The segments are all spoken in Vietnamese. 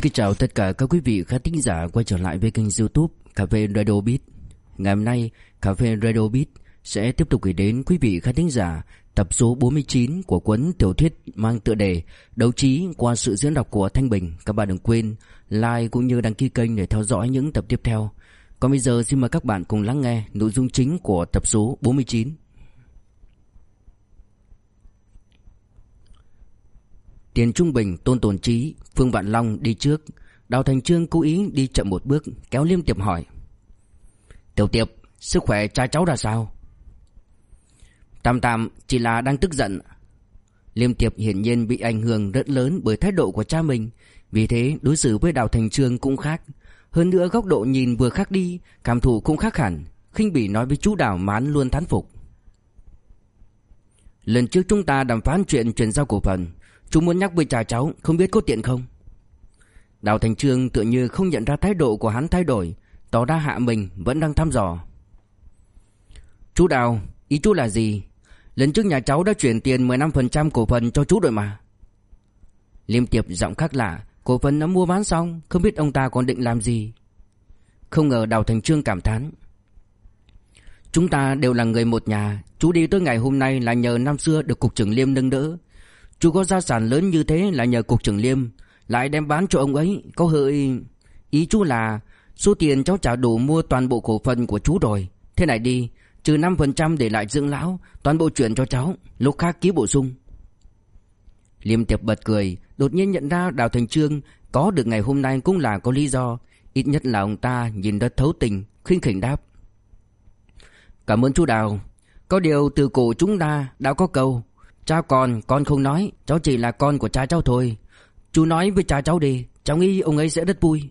Xin chào tất cả các quý vị khán thính giả quay trở lại với kênh YouTube Cà phê Radio Beat. Ngày hôm nay, Cà phê Radio Beat sẽ tiếp tục gửi đến quý vị khán thính giả tập số 49 của cuốn tiểu thuyết mang tựa đề Đấu trí qua sự diễn đọc của Thanh Bình. Các bạn đừng quên like cũng như đăng ký kênh để theo dõi những tập tiếp theo. Còn bây giờ xin mời các bạn cùng lắng nghe nội dung chính của tập số 49. Tiền Trung Bình, Tôn Tồn Trí, Phương Vạn Long đi trước. Đào Thành Chương cố ý đi chậm một bước, kéo Liêm Tiệp hỏi: Tiểu Tiệp, sức khỏe cha cháu ra sao? Tạm, chỉ là đang tức giận. Liêm Tiệp hiển nhiên bị ảnh hưởng rất lớn bởi thái độ của cha mình, vì thế đối xử với Đào Thành Chương cũng khác. Hơn nữa góc độ nhìn vừa khác đi, cảm thụ cũng khác hẳn. Khinh bỉ nói với chú Đào mà hắn luôn thán phục: Lần trước chúng ta đàm phán chuyện chuyển giao cổ phần, chú muốn nhắc với cha cháu, không biết có tiện không? Đào Thành Chương tựa như không nhận ra thái độ của hắn thay đổi, tỏ ra hạ mình vẫn đang thăm dò. Chú Đào, ý chú là gì? Lần trước nhà cháu đã chuyển tiền 15% cổ phần cho chú rồi mà. Liêm Tiệp giọng khác lạ, cổ phần đã mua bán xong, không biết ông ta còn định làm gì. Không ngờ Đào Thành Chương cảm thán: Chúng ta đều là người một nhà, chú đi tới ngày hôm nay là nhờ năm xưa được cục trưởng Liêm nâng đỡ. Chú có gia sản lớn như thế là nhờ cục trưởng Liêm, lại đem bán cho ông ấy, có hơi... Ý chú là số tiền cháu trả đủ mua toàn bộ cổ phần của chú rồi. Thế này đi, trừ 5% để lại dưỡng lão, toàn bộ chuyển cho cháu, lúc khác ký bổ sung. Liêm Tiệp bật cười, đột nhiên nhận ra Đào Thành Chương có được ngày hôm nay cũng là có lý do. Ít nhất là ông ta nhìn rất thấu tình, khinh khỉnh đáp: Cảm ơn chú Đào. Có điều từ cổ chúng ta đã có câu: Cha còn, con không nói, cháu chỉ là con của cha cháu thôi. Chú nói với cha cháu đi, cháu nghĩ ông ấy sẽ rất vui.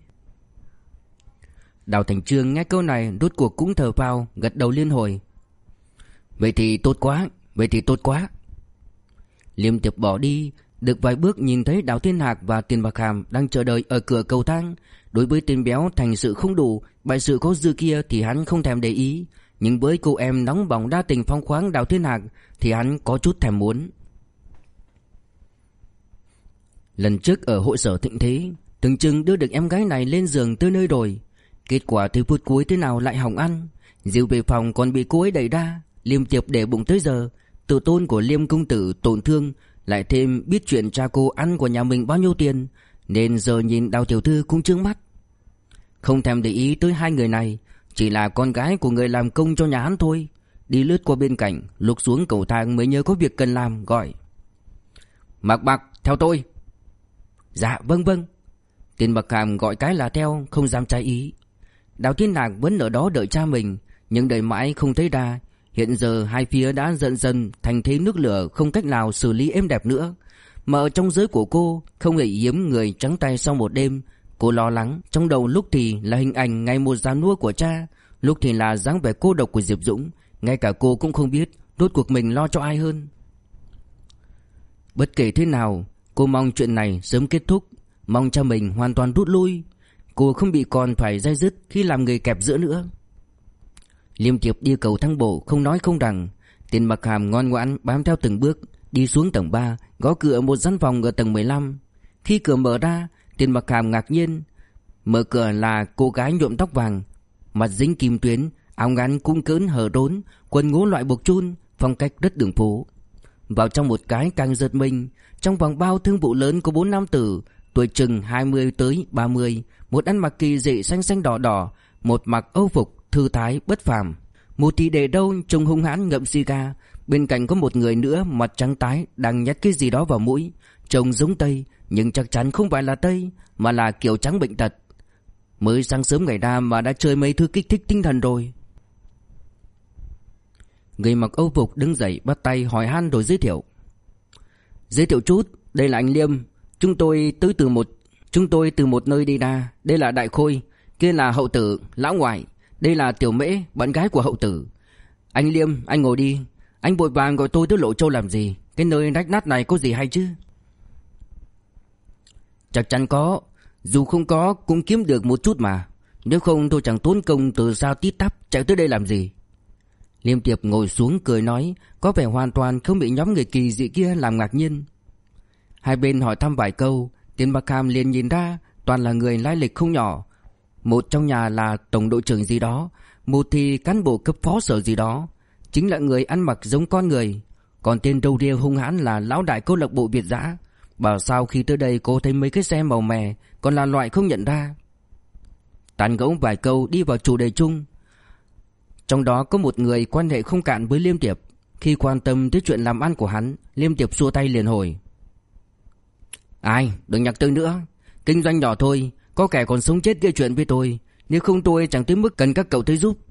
Đào Thành Chương nghe câu này rốt cuộc cũng thở phào, gật đầu liên hồi: Vậy thì tốt quá, vậy thì tốt quá. Liêm Tiệp bỏ đi, được vài bước nhìn thấy Đào Thiên Hạc và Tiền Bạc Hàm đang chờ đợi ở cửa cầu thang. Đối với tên béo thành sự không đủ, bại sự có dư kia thì hắn không thèm để ý, nhưng với cô em nóng bỏng đa tình phong khoáng Đào Thiên Hạc thì hắn có chút thèm muốn. Lần trước ở hội sở Thịnh Thế, tưởng chừng đưa được em gái này lên giường tới nơi rồi, kết quả tới phút cuối thế nào lại hỏng ăn. Dìu về phòng còn bị cô ấy đẩy ra. Liêm Tiệp để bụng tới giờ, tự tôn của Liêm công tử tổn thương, lại thêm biết chuyện cha cô ăn của nhà mình bao nhiêu tiền, nên giờ nhìn Đào tiểu thư cũng chướng mắt. Không thèm để ý tới hai người này, chỉ là con gái của người làm công cho nhà hắn thôi. Đi lướt qua bên cạnh, lục xuống cầu thang mới nhớ có việc cần làm, gọi: Mạc Bạc, theo tôi. Dạ vâng vâng. Tiền Bạc Hàm gọi cái là theo, không dám trái ý. Đào Thiên Hạc vẫn ở đó đợi cha mình, nhưng đợi mãi không thấy ra. Hiện giờ hai phía đã dần dần thành thế nước lửa, không cách nào xử lý êm đẹp nữa. Mà ở trong giới của cô không hề hiếm người trắng tay sau một đêm. Cô lo lắng, trong đầu lúc thì là hình ảnh ngày một già nua của cha, lúc thì là dáng vẻ cô độc của Diệp Dũng. Ngay cả cô cũng không biết rốt cuộc mình lo cho ai hơn. Bất kể thế nào, cô mong chuyện này sớm kết thúc, mong cha mình hoàn toàn rút lui. Cô không bị còn phải day dứt khi làm người kẹp giữa nữa. Liêm Tiệp đi cầu thang bộ không nói không rằng. Tiền Bạc Hàm ngoan ngoãn bám theo từng bước, đi xuống tầng 3, gõ cửa một gian phòng ở tầng 15. Khi cửa mở ra, Tiền Bạc Hàm ngạc nhiên. Mở cửa là cô gái nhuộm tóc vàng, mặt dính kim tuyến, áo ngắn cung cỡn hở đốn, quần ngố loại buộc chun, phong cách rất đường phố. Vào trong một cái càng giật mình. Trong vòng bao thương vụ lớn có 4 nam tử, tuổi chừng 20 tới 30, một ăn mặc kỳ dị xanh xanh đỏ đỏ, một mặc âu phục thư thái bất phàm, một thì để đâu trông hung hãn ngậm xì gà. Bên cạnh có một người nữa mặt trắng tái đang nhét cái gì đó vào mũi, trông giống Tây nhưng chắc chắn không phải là Tây, mà là kiểu trắng bệnh tật. Mới sáng sớm ngày ra mà đã chơi mấy thứ kích thích tinh thần rồi. Người mặc âu phục đứng dậy bắt tay hỏi han rồi giới thiệu: Giới thiệu chút, đây là anh Liêm, chúng tôi từ một nơi đi ra. Đây là Đại Khôi, kia là Hậu Tử, lão ngoại. Đây là Tiểu Mễ, bạn gái của Hậu Tử. Anh Liêm, anh ngồi đi. Anh vội vàng gọi tôi tới Lộ Châu làm gì? Cái nơi rách nát này có gì hay chứ? Chắc chắn có, dù không có cũng kiếm được một chút mà. Nếu không tôi chẳng tốn công từ sao tít tắp chạy tới đây làm gì. Liêm Tiệp ngồi xuống cười nói, có vẻ hoàn toàn không bị nhóm người kỳ dị kia làm ngạc nhiên. Hai bên hỏi thăm vài câu, Tiền Bạc Hàm liền nhìn ra toàn là người lai lịch không nhỏ. Một trong nhà là tổng đội trưởng gì đó, một thì cán bộ cấp phó sở gì đó, chính là người ăn mặc giống con người. Còn tên râu ria hung hãn là lão đại câu lạc bộ Việt Dã. Bảo sao khi tới đây cô thấy mấy cái xe màu mè còn là loại không nhận ra. Tán gẫu vài câu đi vào chủ đề chung. Trong đó có một người quan hệ không cạn với Liêm Tiệp. Khi quan tâm tới chuyện làm ăn của hắn, Liêm Tiệp xua tay liền hồi: Ai, đừng nhắc tới nữa. Kinh doanh nhỏ thôi, có kẻ còn sống chết gây chuyện với tôi. Nếu không tôi chẳng tới mức cần các cậu tới giúp.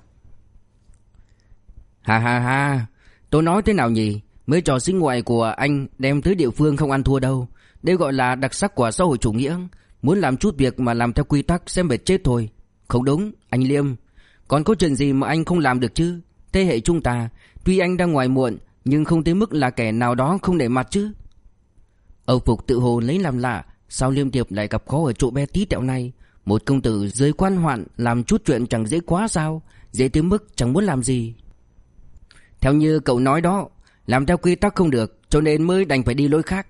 Ha ha ha, tôi nói thế nào nhỉ? Mấy trò sinh ngoại của anh đem tới địa phương không ăn thua đâu. Đây gọi là đặc sắc của xã hội chủ nghĩa. Muốn làm chút việc mà làm theo quy tắc xem mệt chết thôi. Không đúng, anh Liêm. Còn có chuyện gì mà anh không làm được chứ? Thế hệ chúng ta, tuy anh đang ngoài muộn, nhưng không tới mức là kẻ nào đó không để mặt chứ. Âu Phục tự hồ lấy làm lạ, sao Liêm Tiệp lại gặp khó ở chỗ bé tí tẹo này? Một công tử dưới quan hoạn làm chút chuyện chẳng dễ quá sao? Dễ tới mức chẳng muốn làm gì. Theo như cậu nói đó, làm theo quy tắc không được, cho nên mới đành phải đi lối khác.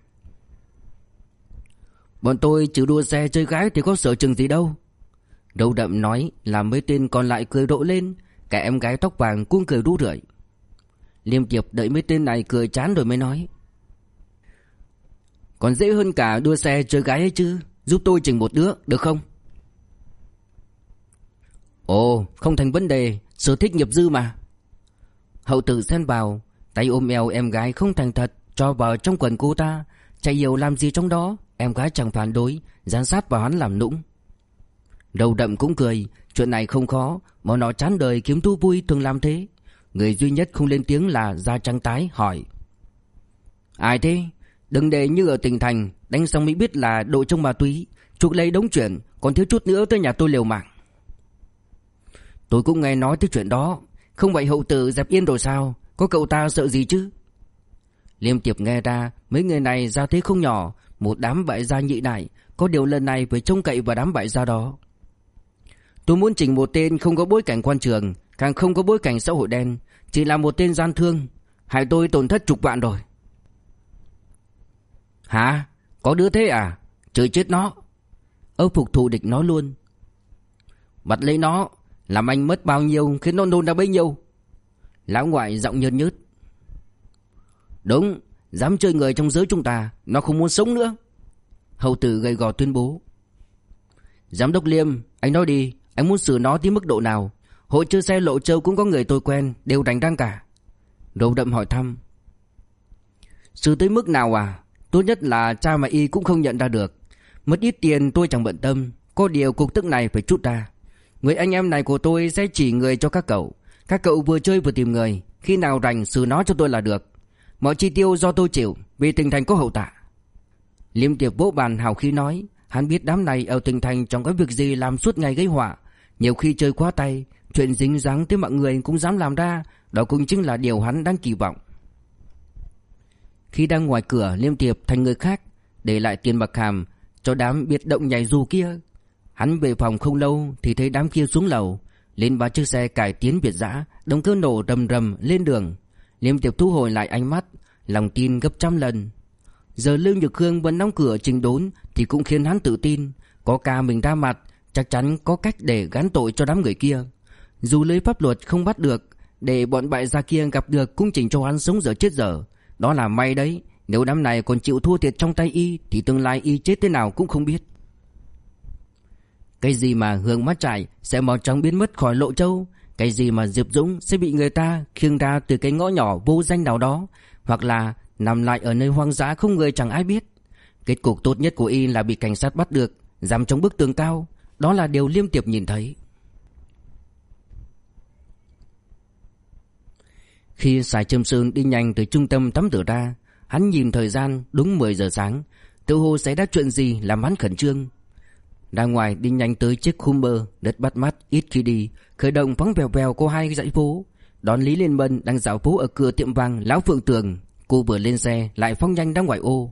Bọn tôi trừ đua xe chơi gái thì có sở trường gì đâu. Râu Đậm nói, làm mấy tên còn lại cười rộ lên. Cả em gái tóc vàng cũng cười rú rượi. Liêm Tiệp đợi mấy tên này cười chán rồi mới nói: Còn dễ hơn cả đua xe chơi gái ấy chứ. Giúp tôi chỉnh một đứa được không? Ồ, không thành vấn đề, sở thích nghiệp dư mà. Hậu Tử xen vào, tay ôm eo em gái không thành thật, cho vào trong quần cô ta. Chạy nhiều làm gì trong đó. Em gái chẳng phản đối, dán sát vào hắn làm nũng. Râu Đậm cũng cười, chuyện này không khó, bọn nó chán đời kiếm thú vui thường làm thế. Người duy nhất không lên tiếng là Da Trắng Tái hỏi: Ai thế? Đừng để như ở tỉnh thành, đánh xong mới biết là đội trong ma túy, chuộc lấy đống chuyện, còn thiếu chút nữa tới nhà tôi liều mạng. Tôi cũng nghe nói tới chuyện đó. Không vậy Hậu Tử dẹp yên rồi sao? Có cậu ta sợ gì chứ? Liêm Tiệp nghe ra mấy người này ra thế không nhỏ, một đám bại gia nhị đại. Có điều lần này phải trông cậy vào đám bại gia đó. Tôi muốn chỉnh một tên không có bối cảnh quan trường, càng không có bối cảnh xã hội đen, chỉ là một tên gian thương. Hại tôi tổn thất chục vạn rồi. Hả? Có đứa thế à? Trời chết nó. Âu Phục thù địch nói luôn: Bắt lấy nó, làm anh mất bao nhiêu khiến nó nôn ra bấy nhiêu. Lão ngoại giọng nhớt nhớt: Đúng, dám chơi người trong giới chúng ta, nó không muốn sống nữa. Hậu Tử gầy gò tuyên bố: Giám đốc Liêm, anh nói đi, anh muốn xử nó tới mức độ nào? Hội chơi xe Lộ Châu cũng có người tôi quen, đều đánh răng cả. Râu Đậm hỏi thăm: Xử tới mức nào à? Tốt nhất là cha mà y cũng không nhận ra được. Mất ít tiền tôi chẳng bận tâm, có điều cục tức này phải trút ra. Người anh em này của tôi sẽ chỉ người cho các cậu. Các cậu vừa chơi vừa tìm người, khi nào rảnh xử nó cho tôi là được. Mọi chi tiêu do tôi chịu, vì tỉnh thành có hậu tạ. Liêm Tiệp vỗ bàn hào khí nói, hắn biết đám này ở tỉnh thành chẳng có việc gì làm suốt ngày gây họa. Nhiều khi chơi quá tay, chuyện dính dáng tới mọi người cũng dám làm ra. Đó cũng chính là điều hắn đang kỳ vọng. Khi đang ngoài cửa, Liêm Tiệp thành người khác, để lại tiền bạc hàm cho đám biệt động nhảy dù kia. Hắn về phòng không lâu thì thấy đám kia xuống lầu, lên ba chiếc xe cải tiến Việt Dã, động cơ nổ rầm rầm lên đường. Liêm Tiệp thu hồi lại ánh mắt, lòng tin gấp trăm lần. Giờ Lưu Nhược Hương vẫn đóng cửa trình đốn thì cũng khiến hắn tự tin, có ca mình ra mặt, chắc chắn có cách để gán tội cho đám người kia. Dù lưới pháp luật không bắt được, để bọn bại gia kia gặp được cũng chỉnh cho hắn sống dở chết dở. Đó là may đấy, nếu đám này còn chịu thua thiệt trong tay y thì tương lai y chết thế nào cũng không biết. Cái gì mà Hương Mắt Trải sẽ mau chóng biến mất khỏi Lộ Châu, cái gì mà Diệp Dũng sẽ bị người ta khiêng ra từ cái ngõ nhỏ vô danh nào đó, hoặc là nằm lại ở nơi hoang dã không người chẳng ai biết. Kết cục tốt nhất của y là bị cảnh sát bắt được, giam trong bức tường cao. Đó là điều Liêm Tiệp nhìn thấy. Khi Sài Trâm Sơn đi nhanh từ trung tâm tắm rửa ra, hắn nhìn thời gian đúng 10 giờ sáng, tự hồ xảy ra chuyện gì làm hắn khẩn trương. Ra ngoài đi nhanh tới chiếc Hummer rất bắt mắt, ít khi đi, khởi động phóng vèo vèo qua hai dãy phố, đón Lý Liên Bân đang dạo phố ở cửa tiệm vàng Lão Phượng Tường. Cô vừa lên xe lại phóng nhanh ra ngoài ô.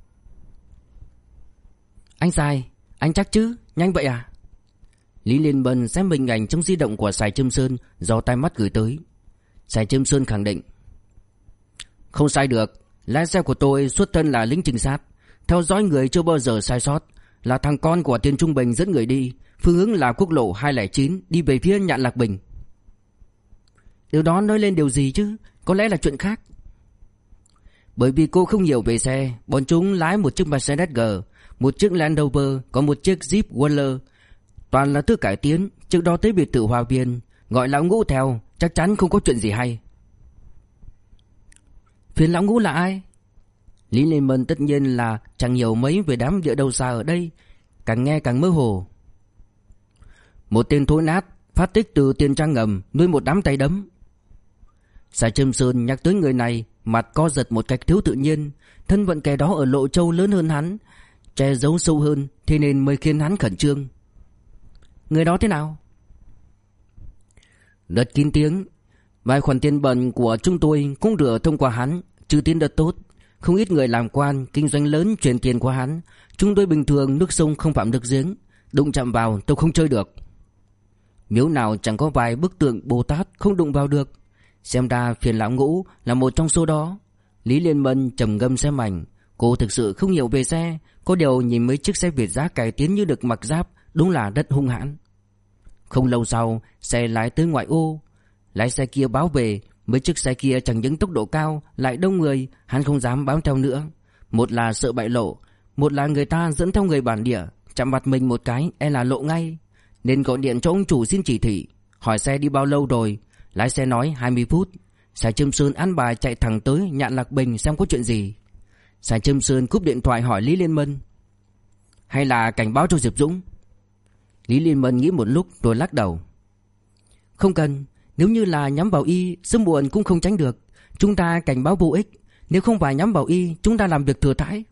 Anh Sài, anh chắc chứ, nhanh vậy à? Lý Liên Bân xem hình ảnh trong di động của Sài Trâm Sơn do tai mắt gửi tới. Sài Trâm Sơn khẳng định: Không sai được, lái xe của tôi xuất thân là lính trinh sát, theo dõi người chưa bao giờ sai sót. là thằng con của Tiền Trung Bình dẫn người đi. Phương hướng là quốc lộ 209 đi về phía Nhạn Lạc Bình. Điều đó nói lên điều gì chứ? Có lẽ là chuyện khác. Bởi vì cô không hiểu về xe, bọn chúng lái một chiếc Mercedes G, một chiếc Land Rover, có một chiếc Jeep Wrangler, toàn là thứ cải tiến. Trước đó tới biệt thự Hòa Viên, gọi lão Ngũ theo, chắc chắn không có chuyện gì hay. Phiền lão Ngũ là ai? Lý Liên Mân tất nhiên là chẳng hiểu mấy về đám địa đầu xa ở đây, càng nghe càng mơ hồ. Một tên thối nát, phát tích từ tiền trang ngầm, nuôi một đám tay đấm. Sài Trâm Sơn nhắc tới người này, mặt co giật một cách thiếu tự nhiên. Thân phận kẻ đó ở Lộ Châu lớn hơn hắn, che giấu sâu hơn, thế nên mới khiến hắn khẩn trương. Người đó thế nào? Rất kín tiếng. Vài khoản tiền bẩn của chúng tôi cũng rửa thông qua hắn, trừ tiền rất tốt. Không ít người làm quan, kinh doanh lớn chuyển tiền qua hắn. Chúng tôi bình thường nước sông không phạm nước giếng, đụng chạm vào tôi không chơi được. Miếu nào chẳng có vài bức tượng Bồ Tát không đụng vào được. Xem ra phiền lão Ngũ là một trong số đó. Lý Liên Mân trầm ngâm xem ảnh. Cô thực sự không hiểu về xe, có điều nhìn mấy chiếc xe Việt giá cải tiến như được mặc giáp, đúng là rất hung hãn. Không lâu sau, xe lái tới ngoại ô. Lái xe kia báo về, mấy chiếc xe kia chẳng những tốc độ cao, lại đông người, hắn không dám bám theo nữa. Một là sợ bại lộ, một là người ta dẫn theo người bản địa, chạm mặt mình một cái e là lộ ngay. Nên gọi điện cho ông chủ xin chỉ thị, hỏi xe đi bao lâu rồi. Lái xe nói 20 phút. Sài Trâm Sơn ăn bài chạy thẳng tới Nhạn Lạc Bình xem có chuyện gì. Sài Trâm Sơn cúp điện thoại hỏi Lý Liên Mân, hay là cảnh báo cho Diệp Dũng? Lý Liên Mân nghĩ một lúc rồi lắc đầu. Không cần, nếu như là nhắm vào y, sớm muộn cũng không tránh được. Chúng ta cảnh báo vô ích. Nếu không phải nhắm vào y, chúng ta làm việc thừa thãi.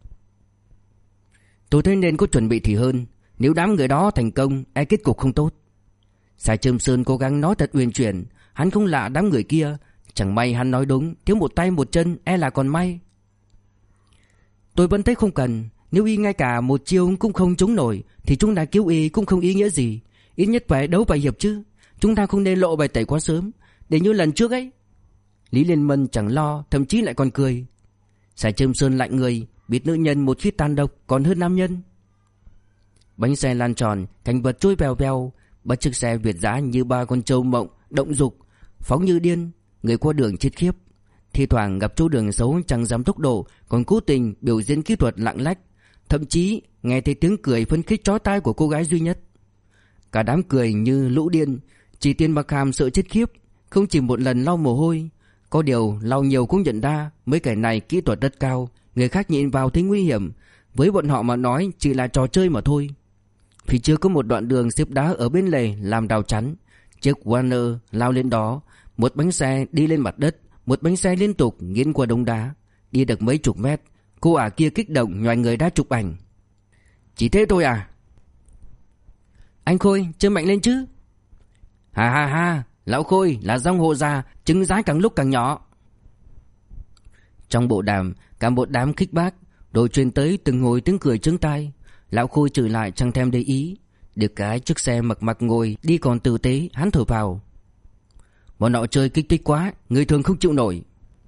Tôi thấy nên có chuẩn bị thì hơn. Nếu đám người đó thành công, e kết cục không tốt. Sài Trâm Sơn cố gắng nói thật uyển chuyển. Hắn không lạ đám người kia. Chẳng may hắn nói đúng, thiếu một tay một chân e là còn may. Tôi vẫn thấy không cần. Nếu y ngay cả một chiêu cũng không chống nổi, thì chúng ta cứu y cũng không ý nghĩa gì. Ít nhất phải đấu vài hiệp chứ. Chúng ta không nên lộ bài tẩy quá sớm, để như lần trước ấy. Lý Liên Mân chẳng lo, thậm chí lại còn cười. Sài Trâm Sơn lạnh người, biết nữ nhân một khi tàn độc còn hơn nam nhân. Bánh xe lan tròn, cảnh vật trôi vèo vèo. Ba chiếc xe Việt dã như ba con trâu mộng, động dục, phóng như điên. Người qua đường chết khiếp. Thi thoảng gặp chỗ đường xấu chẳng dám tốc độ, còn cố tình biểu diễn kỹ thuật lạng lách. Thậm chí nghe thấy tiếng cười phấn khích chói tai của cô gái duy nhất. Cả đám cười như lũ điên. Chỉ Tiên Bạc Hàm sợ chết khiếp, không chỉ một lần lau mồ hôi. Có điều lau nhiều cũng nhận ra mấy kẻ này kỹ thuật rất cao, người khác nhìn vào thấy nguy hiểm. Với bọn họ mà nói chỉ là trò chơi mà thôi. Phía trước có một đoạn đường xếp đá ở bên lề làm rào chắn. Chiếc Warner lao lên đó. Một bánh xe đi lên mặt đất, một bánh xe liên tục nghiến qua đống đá. Đi được mấy chục mét, cô ả kia kích động nhoài người đã chụp ảnh. Chỉ thế thôi à? Anh Khôi, chơi mạnh lên chứ. Ha ha ha, lão Khôi là dòng hộ già, trứng rái càng lúc càng nhỏ. Trong bộ đàm, cả một đám khích bác, rồi truyền tới từng hồi tiếng cười trứng tai. Lão Khôi trở lại chẳng thèm để ý. Được cái chiếc xe mặc mặc ngồi đi còn tử tế, hắn thở vào. Bọn họ chơi kích thích quá, người thường không chịu nổi.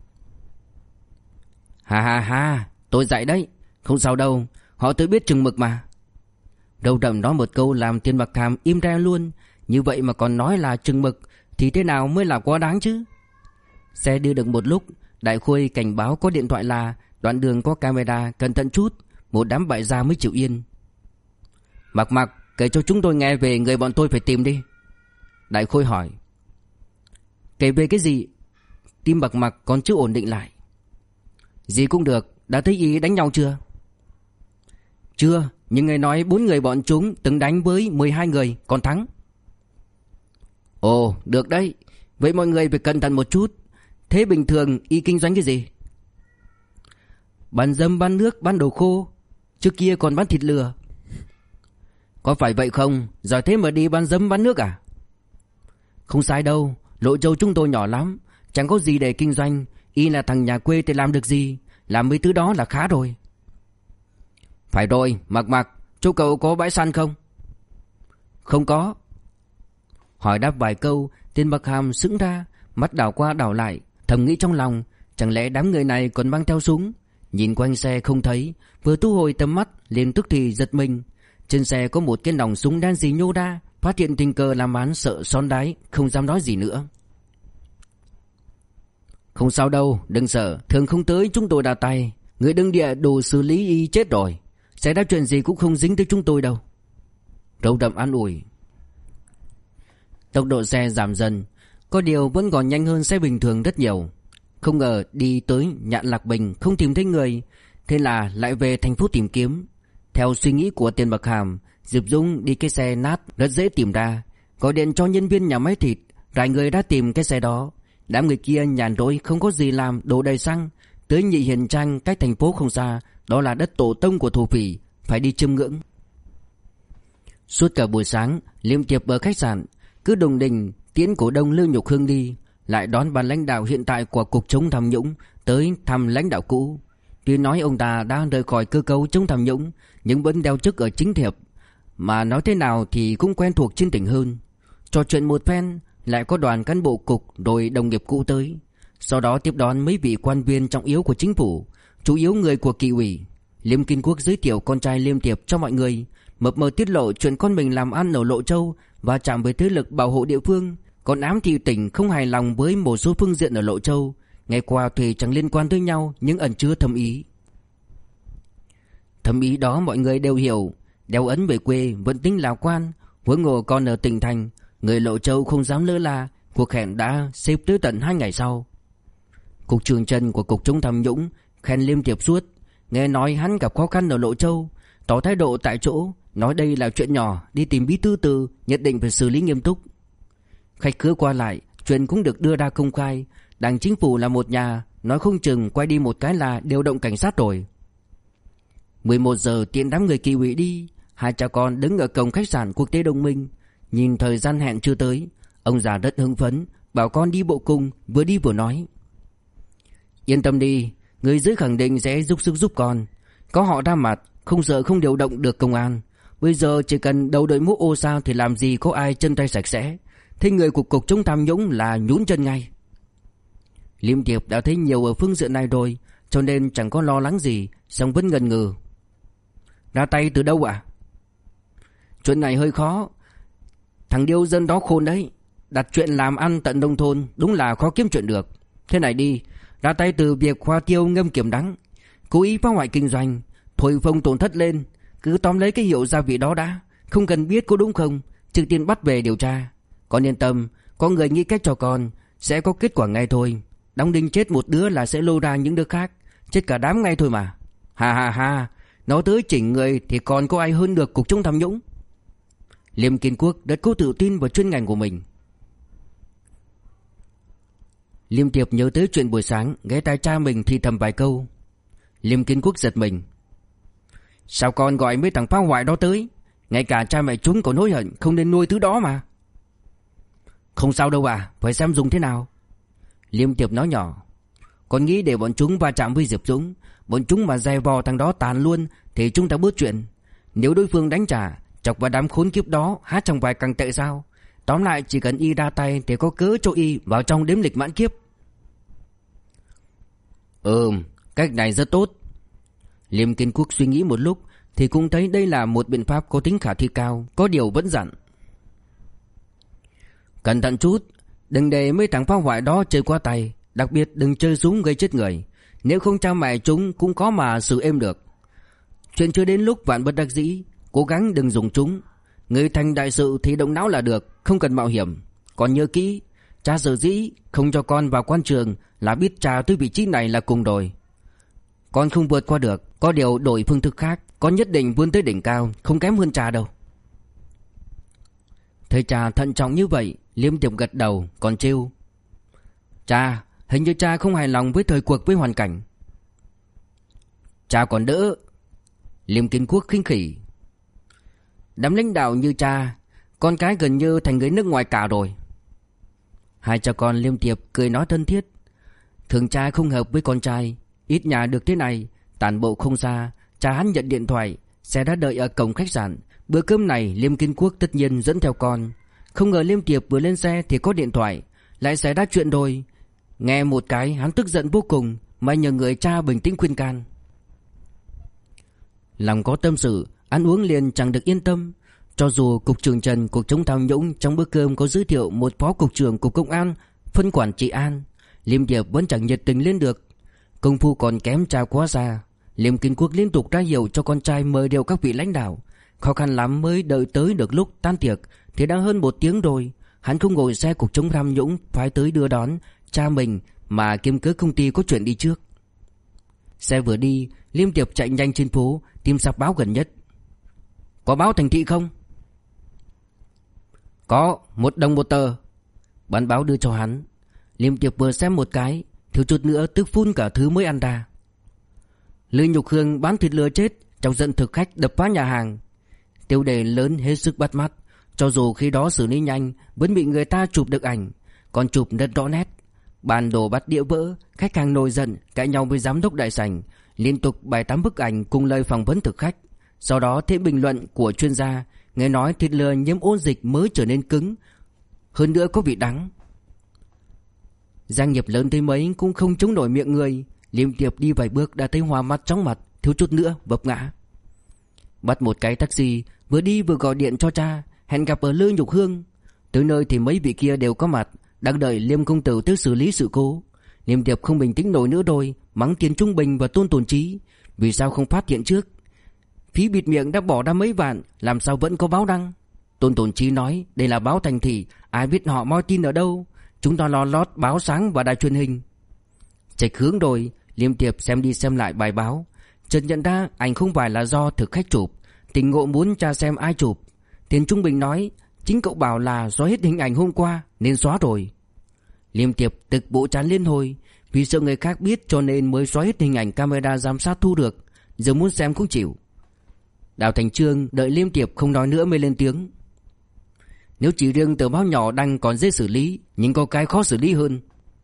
Ha ha ha, tôi dạy đấy, không sao đâu, họ tự biết chừng mực mà. Đâu đậm đó một câu làm Tiên Bạc Hàm im re luôn. Như vậy mà còn nói là chừng mực thì thế nào mới là quá đáng chứ. Xe đi được một lúc, Đại Khôi cảnh báo có điện thoại là đoạn đường có camera, cẩn thận chút. Một đám bại gia mới chịu yên. Mặc mặc, kể cho chúng tôi nghe về người bọn tôi phải tìm đi. Đại Khôi hỏi. Kể về cái gì? Tim Bạc Mặc còn chưa ổn định lại. Gì cũng được, đã thấy ý đánh nhau chưa? Chưa, nhưng nghe nói 4 người bọn chúng từng đánh với 12 người, còn thắng. Ồ, được đấy. Vậy mọi người phải cẩn thận một chút. Thế bình thường y kinh doanh cái gì? Bán dâm, bán nước, bán đồ khô. Trước kia còn bán thịt lừa. Có phải vậy không? Giỏi thế mà đi bán dâm bán nước à? Không sai đâu. Lộ Châu chúng tôi nhỏ lắm, chẳng có gì để kinh doanh. Y là thằng nhà quê thì làm được gì? Làm mấy thứ đó là khá rồi. Phải rồi, Mặc Mặc, chỗ cậu có bãi săn không? Không có. Hỏi đáp vài câu, Tiên Bạc Hàm sững ra, mắt đảo qua đảo lại, thầm nghĩ trong lòng, chẳng lẽ đám người này còn mang theo súng? Nhìn quanh xe không thấy, vừa thu hồi tầm mắt liền tức thì giật mình. Trên xe có một cái nòng súng đen xì nhô ra. Phát hiện tình cờ làm án sợ son đái, không dám nói gì nữa. Không sao đâu, đừng sợ, thường không tới chúng tôi đa tay. Người đương địa đồ xử lý y chết rồi, xảy ra chuyện gì cũng không dính tới chúng tôi đâu. Râu Đậm an ủi. Tốc độ xe giảm dần, có điều vẫn còn nhanh hơn xe bình thường rất nhiều. Không ngờ đi tới Nhạn Lạc Bình không tìm thấy người, thế là lại về thành phố tìm kiếm. Theo suy nghĩ của Tiền Bạc Hàm, Diệp Dũng đi cái xe nát rất dễ tìm ra. Gọi điện cho nhân viên nhà máy thịt, vài người đã tìm cái xe đó. Đám người kia nhàn rỗi không có gì làm, đổ đầy xăng tới Nhị Hiền Trang cách thành phố không xa, đó là đất tổ tông của thổ phỉ, phải đi chiêm ngưỡng. Suốt cả buổi sáng, Liêm Tiệp ở khách sạn cứ đùng đình tiễn cổ đông Lưu Nhục Hương đi, lại đón ban lãnh đạo hiện tại của cục chống tham nhũng tới thăm lãnh đạo cũ. Tuy nói ông ta đã rời khỏi cơ cấu chống tham nhũng, nhưng vẫn đeo chức ở chính thiệp, mà nói thế nào thì cũng quen thuộc trên tỉnh hơn. Trò chuyện một phen, lại có đoàn cán bộ cục rồi đồng nghiệp cũ tới. Sau đó tiếp đón mấy vị quan viên trọng yếu của chính phủ, chủ yếu người của Kỵ ủy. Liêm Kinh Quốc giới thiệu con trai Liêm Tiệp cho mọi người, mập mờ tiết lộ chuyện con mình làm ăn ở Lộ Châu và chạm với thế lực bảo hộ địa phương, còn ám thị tỉnh không hài lòng với một số phương diện ở Lộ Châu. Nghe qua thì chẳng liên quan tới nhau nhưng ẩn chứa thâm ý. Thâm ý đó mọi người đều hiểu. Đeo ấn về quê vẫn tính là quan, huống hồ còn ở tỉnh thành, người Lộ Châu không dám lơ là. Cuộc hẹn đã xếp tới tận 2 ngày sau. Cục trưởng Trần của cục chống tham nhũng khen Liêm Tiệp suốt, nghe nói hắn gặp khó khăn ở Lộ Châu, tỏ thái độ tại chỗ, nói đây là chuyện nhỏ, đi tìm bí thư Từ nhất định phải xử lý nghiêm túc. Khách khứa qua lại, chuyện cũng được đưa ra công khai. Đảng chính phủ là một nhà, nói không chừng quay đi một cái là điều động cảnh sát rồi. 11 giờ tiễn đám người Kỵ ủy đi, hai cha con đứng ở cổng khách sạn Quốc tế Đồng Minh. Nhìn thời gian hẹn chưa tới, ông già rất hưng phấn, bảo con đi bộ cùng, vừa đi vừa nói. Yên tâm đi, người dưới khẳng định sẽ giúp sức giúp con. Có họ ra mặt, không sợ không điều động được công an. Bây giờ chỉ cần đầu đội mũ ô sao thì làm gì có ai chân tay sạch sẽ. Thế người của cục chống tham nhũng là nhún chân ngay. Liêm Tiệp đã thấy nhiều ở phương diện này rồi, cho nên chẳng có lo lắng gì, song vẫn ngần ngừ. Ra tay từ đâu ạ? Chuyện này hơi khó. Thằng điêu dân đó khôn đấy, đặt chuyện làm ăn tận nông thôn đúng là khó kiếm chuyện được. Thế này đi, ra tay từ việc hoa tiêu ngâm kiểm đắng, cố ý phá hoại kinh doanh, thổi phồng tổn thất lên. Cứ tóm lấy cái hiệu gia vị đó đã, không cần biết có đúng không, trực tiếp bắt về điều tra. Con yên tâm, có người nghĩ cách cho con, sẽ có kết quả ngay thôi. Đóng đinh chết một đứa là sẽ lôi ra những đứa khác, chết cả đám ngay thôi mà. Ha ha ha, nói tới chỉnh người thì còn có ai hơn được cục chống tham nhũng. Liêm Kiến Quốc rất có tự tin vào chuyên ngành của mình. Liêm Tiệp nhớ tới chuyện buổi sáng ghé tai cha mình thì thầm vài câu. Liêm Kiến Quốc giật mình. Sao con gọi mấy thằng phá hoại đó tới? Ngay cả cha mẹ chúng còn hối hận không nên nuôi thứ đó mà. Không sao đâu à, phải xem dùng thế nào. Liêm Tiệp nói nhỏ. Con nghĩ để bọn chúng va chạm với Diệp Dũng, bọn chúng mà giày vò thằng đó tàn luôn thì chúng ta bớt chuyện. Nếu đối phương đánh trả, chọc vào đám khốn kiếp đó hát trong vai càng tệ sao? Tóm lại chỉ cần y ra tay thì có cớ cho y vào trong đếm lịch mãn kiếp. Cách này rất tốt. Liêm Kiến Quốc suy nghĩ một lúc thì cũng thấy đây là một biện pháp có tính khả thi cao, có điều vẫn dặn. Cẩn thận chút, đừng để mấy thằng phá hoại đó chơi qua tay, đặc biệt đừng chơi súng gây chết người. Nếu không cha mẹ chúng cũng có mà xử êm được. Chuyện chưa đến lúc vạn bất đắc dĩ, cố gắng đừng dùng chúng. Người thành đại sự thì động não là được, không cần mạo hiểm. Còn nhớ kỹ, cha sở dĩ không cho con vào quan trường là biết cha tới vị trí này là cùng rồi. Con không vượt qua được, có điều đổi phương thức khác, con nhất định vươn tới đỉnh cao, không kém hơn cha đâu. Thấy cha thận trọng như vậy, Liêm Tiệp gật đầu, còn trêu. Cha, hình như cha không hài lòng với thời cuộc với hoàn cảnh. Cha còn đỡ. Liêm Kiến Quốc khinh khỉ. Đám lãnh đạo như cha, con cái gần như thành người nước ngoài cả rồi. Hai cha con Liêm Tiệp cười nói thân thiết. Thường cha không hợp với con trai, ít nhà được thế này, tản bộ không xa. Cha hắn nhận điện thoại, xe đã đợi ở cổng khách sạn. Bữa cơm này Liêm Kiến Quốc tất nhiên dẫn theo con. Không ngờ Liêm Tiệp vừa lên xe thì có điện thoại, lại xảy ra chuyện rồi. Nghe một cái hắn tức giận vô cùng, mà nhờ người cha bình tĩnh khuyên can. Lòng có tâm sự, ăn uống liền chẳng được yên tâm. Cho dù cục trưởng Trần cục chống tham nhũng trong bữa cơm có giới thiệu một phó cục trưởng cục công an phân quản trị an, Liêm Điệp vẫn chẳng nhiệt tình lên được. Công phu còn kém cha quá xa. Liêm Kiến Quốc liên tục ra hiệu cho con trai mời đều các vị lãnh đạo. Khó khăn lắm mới đợi tới được lúc tan tiệc thì đã hơn 1 tiếng rồi. Hắn không ngồi xe cục chống tham nhũng phải tới đưa đón cha mình mà kiêm cớ công ty có chuyện đi trước. Xe vừa đi, Liêm Điệp chạy nhanh trên phố tìm sạp báo gần nhất. Có báo thành thị không? Có, 1 đồng 1 tờ. Bán báo đưa cho hắn. Liêm Điệp vừa xem một cái, thiếu chút nữa tức phun cả thứ mới ăn ra. Lư Nhục Hương bán thịt lừa chết, trong giận thực khách đập phá nhà hàng. Tiêu đề lớn hết sức bắt mắt. Cho dù khi đó xử lý nhanh vẫn bị người ta chụp được ảnh, còn chụp rất rõ nét. Bàn đồ bát đĩa vỡ, khách hàng nổi giận cãi nhau với giám đốc đại sảnh, liên tục 7-8 bức ảnh cùng lời phỏng vấn thực khách. Sau đó thêm bình luận của chuyên gia, nghe nói thịt lừa nhiễm ôn dịch mới trở nên cứng, hơn nữa có vị đắng. Doanh nghiệp lớn tới mấy cũng không chống nổi miệng người. Liêm Điệp đi vài bước đã thấy hoa mắt chóng mặt, thiếu chút nữa vấp ngã. Bắt một cái taxi, vừa đi vừa gọi điện cho cha, hẹn gặp ở Lư Nhục Hương. Tới nơi thì mấy vị kia đều có mặt, đang đợi Liêm công tử tới xử lý sự cố. Liêm Điệp không bình tĩnh nổi nữa rồi, mắng Tiền Trung Bình và Tôn Tồn Chí. Vì sao không phát hiện trước? Phí bịt miệng đã bỏ ra mấy vạn, làm sao vẫn có báo đăng? Tôn Tồn Chí nói đây là báo thành thị, ai biết họ moi tin ở đâu? Chúng ta lo lót báo sáng và đài truyền hình. Chệch hướng rồi. Liêm Điệp xem đi xem lại bài báo, chợt nhận ra ảnh không phải là do thực khách chụp. Tỉnh ngộ muốn tra xem ai chụp. Tiền Trung Bình nói chính cậu bảo là xóa hết hình ảnh hôm qua nên xóa rồi. Liêm Điệp tực bộ chán liên hồi, vì sợ người khác biết cho nên mới xóa hết hình ảnh camera giám sát thu được. Giờ muốn xem cũng chịu. Đào Thành Trương đợi Liêm Điệp không nói nữa mới lên tiếng. Nếu chỉ riêng tờ báo nhỏ đăng còn dễ xử lý, nhưng có cái khó xử lý hơn.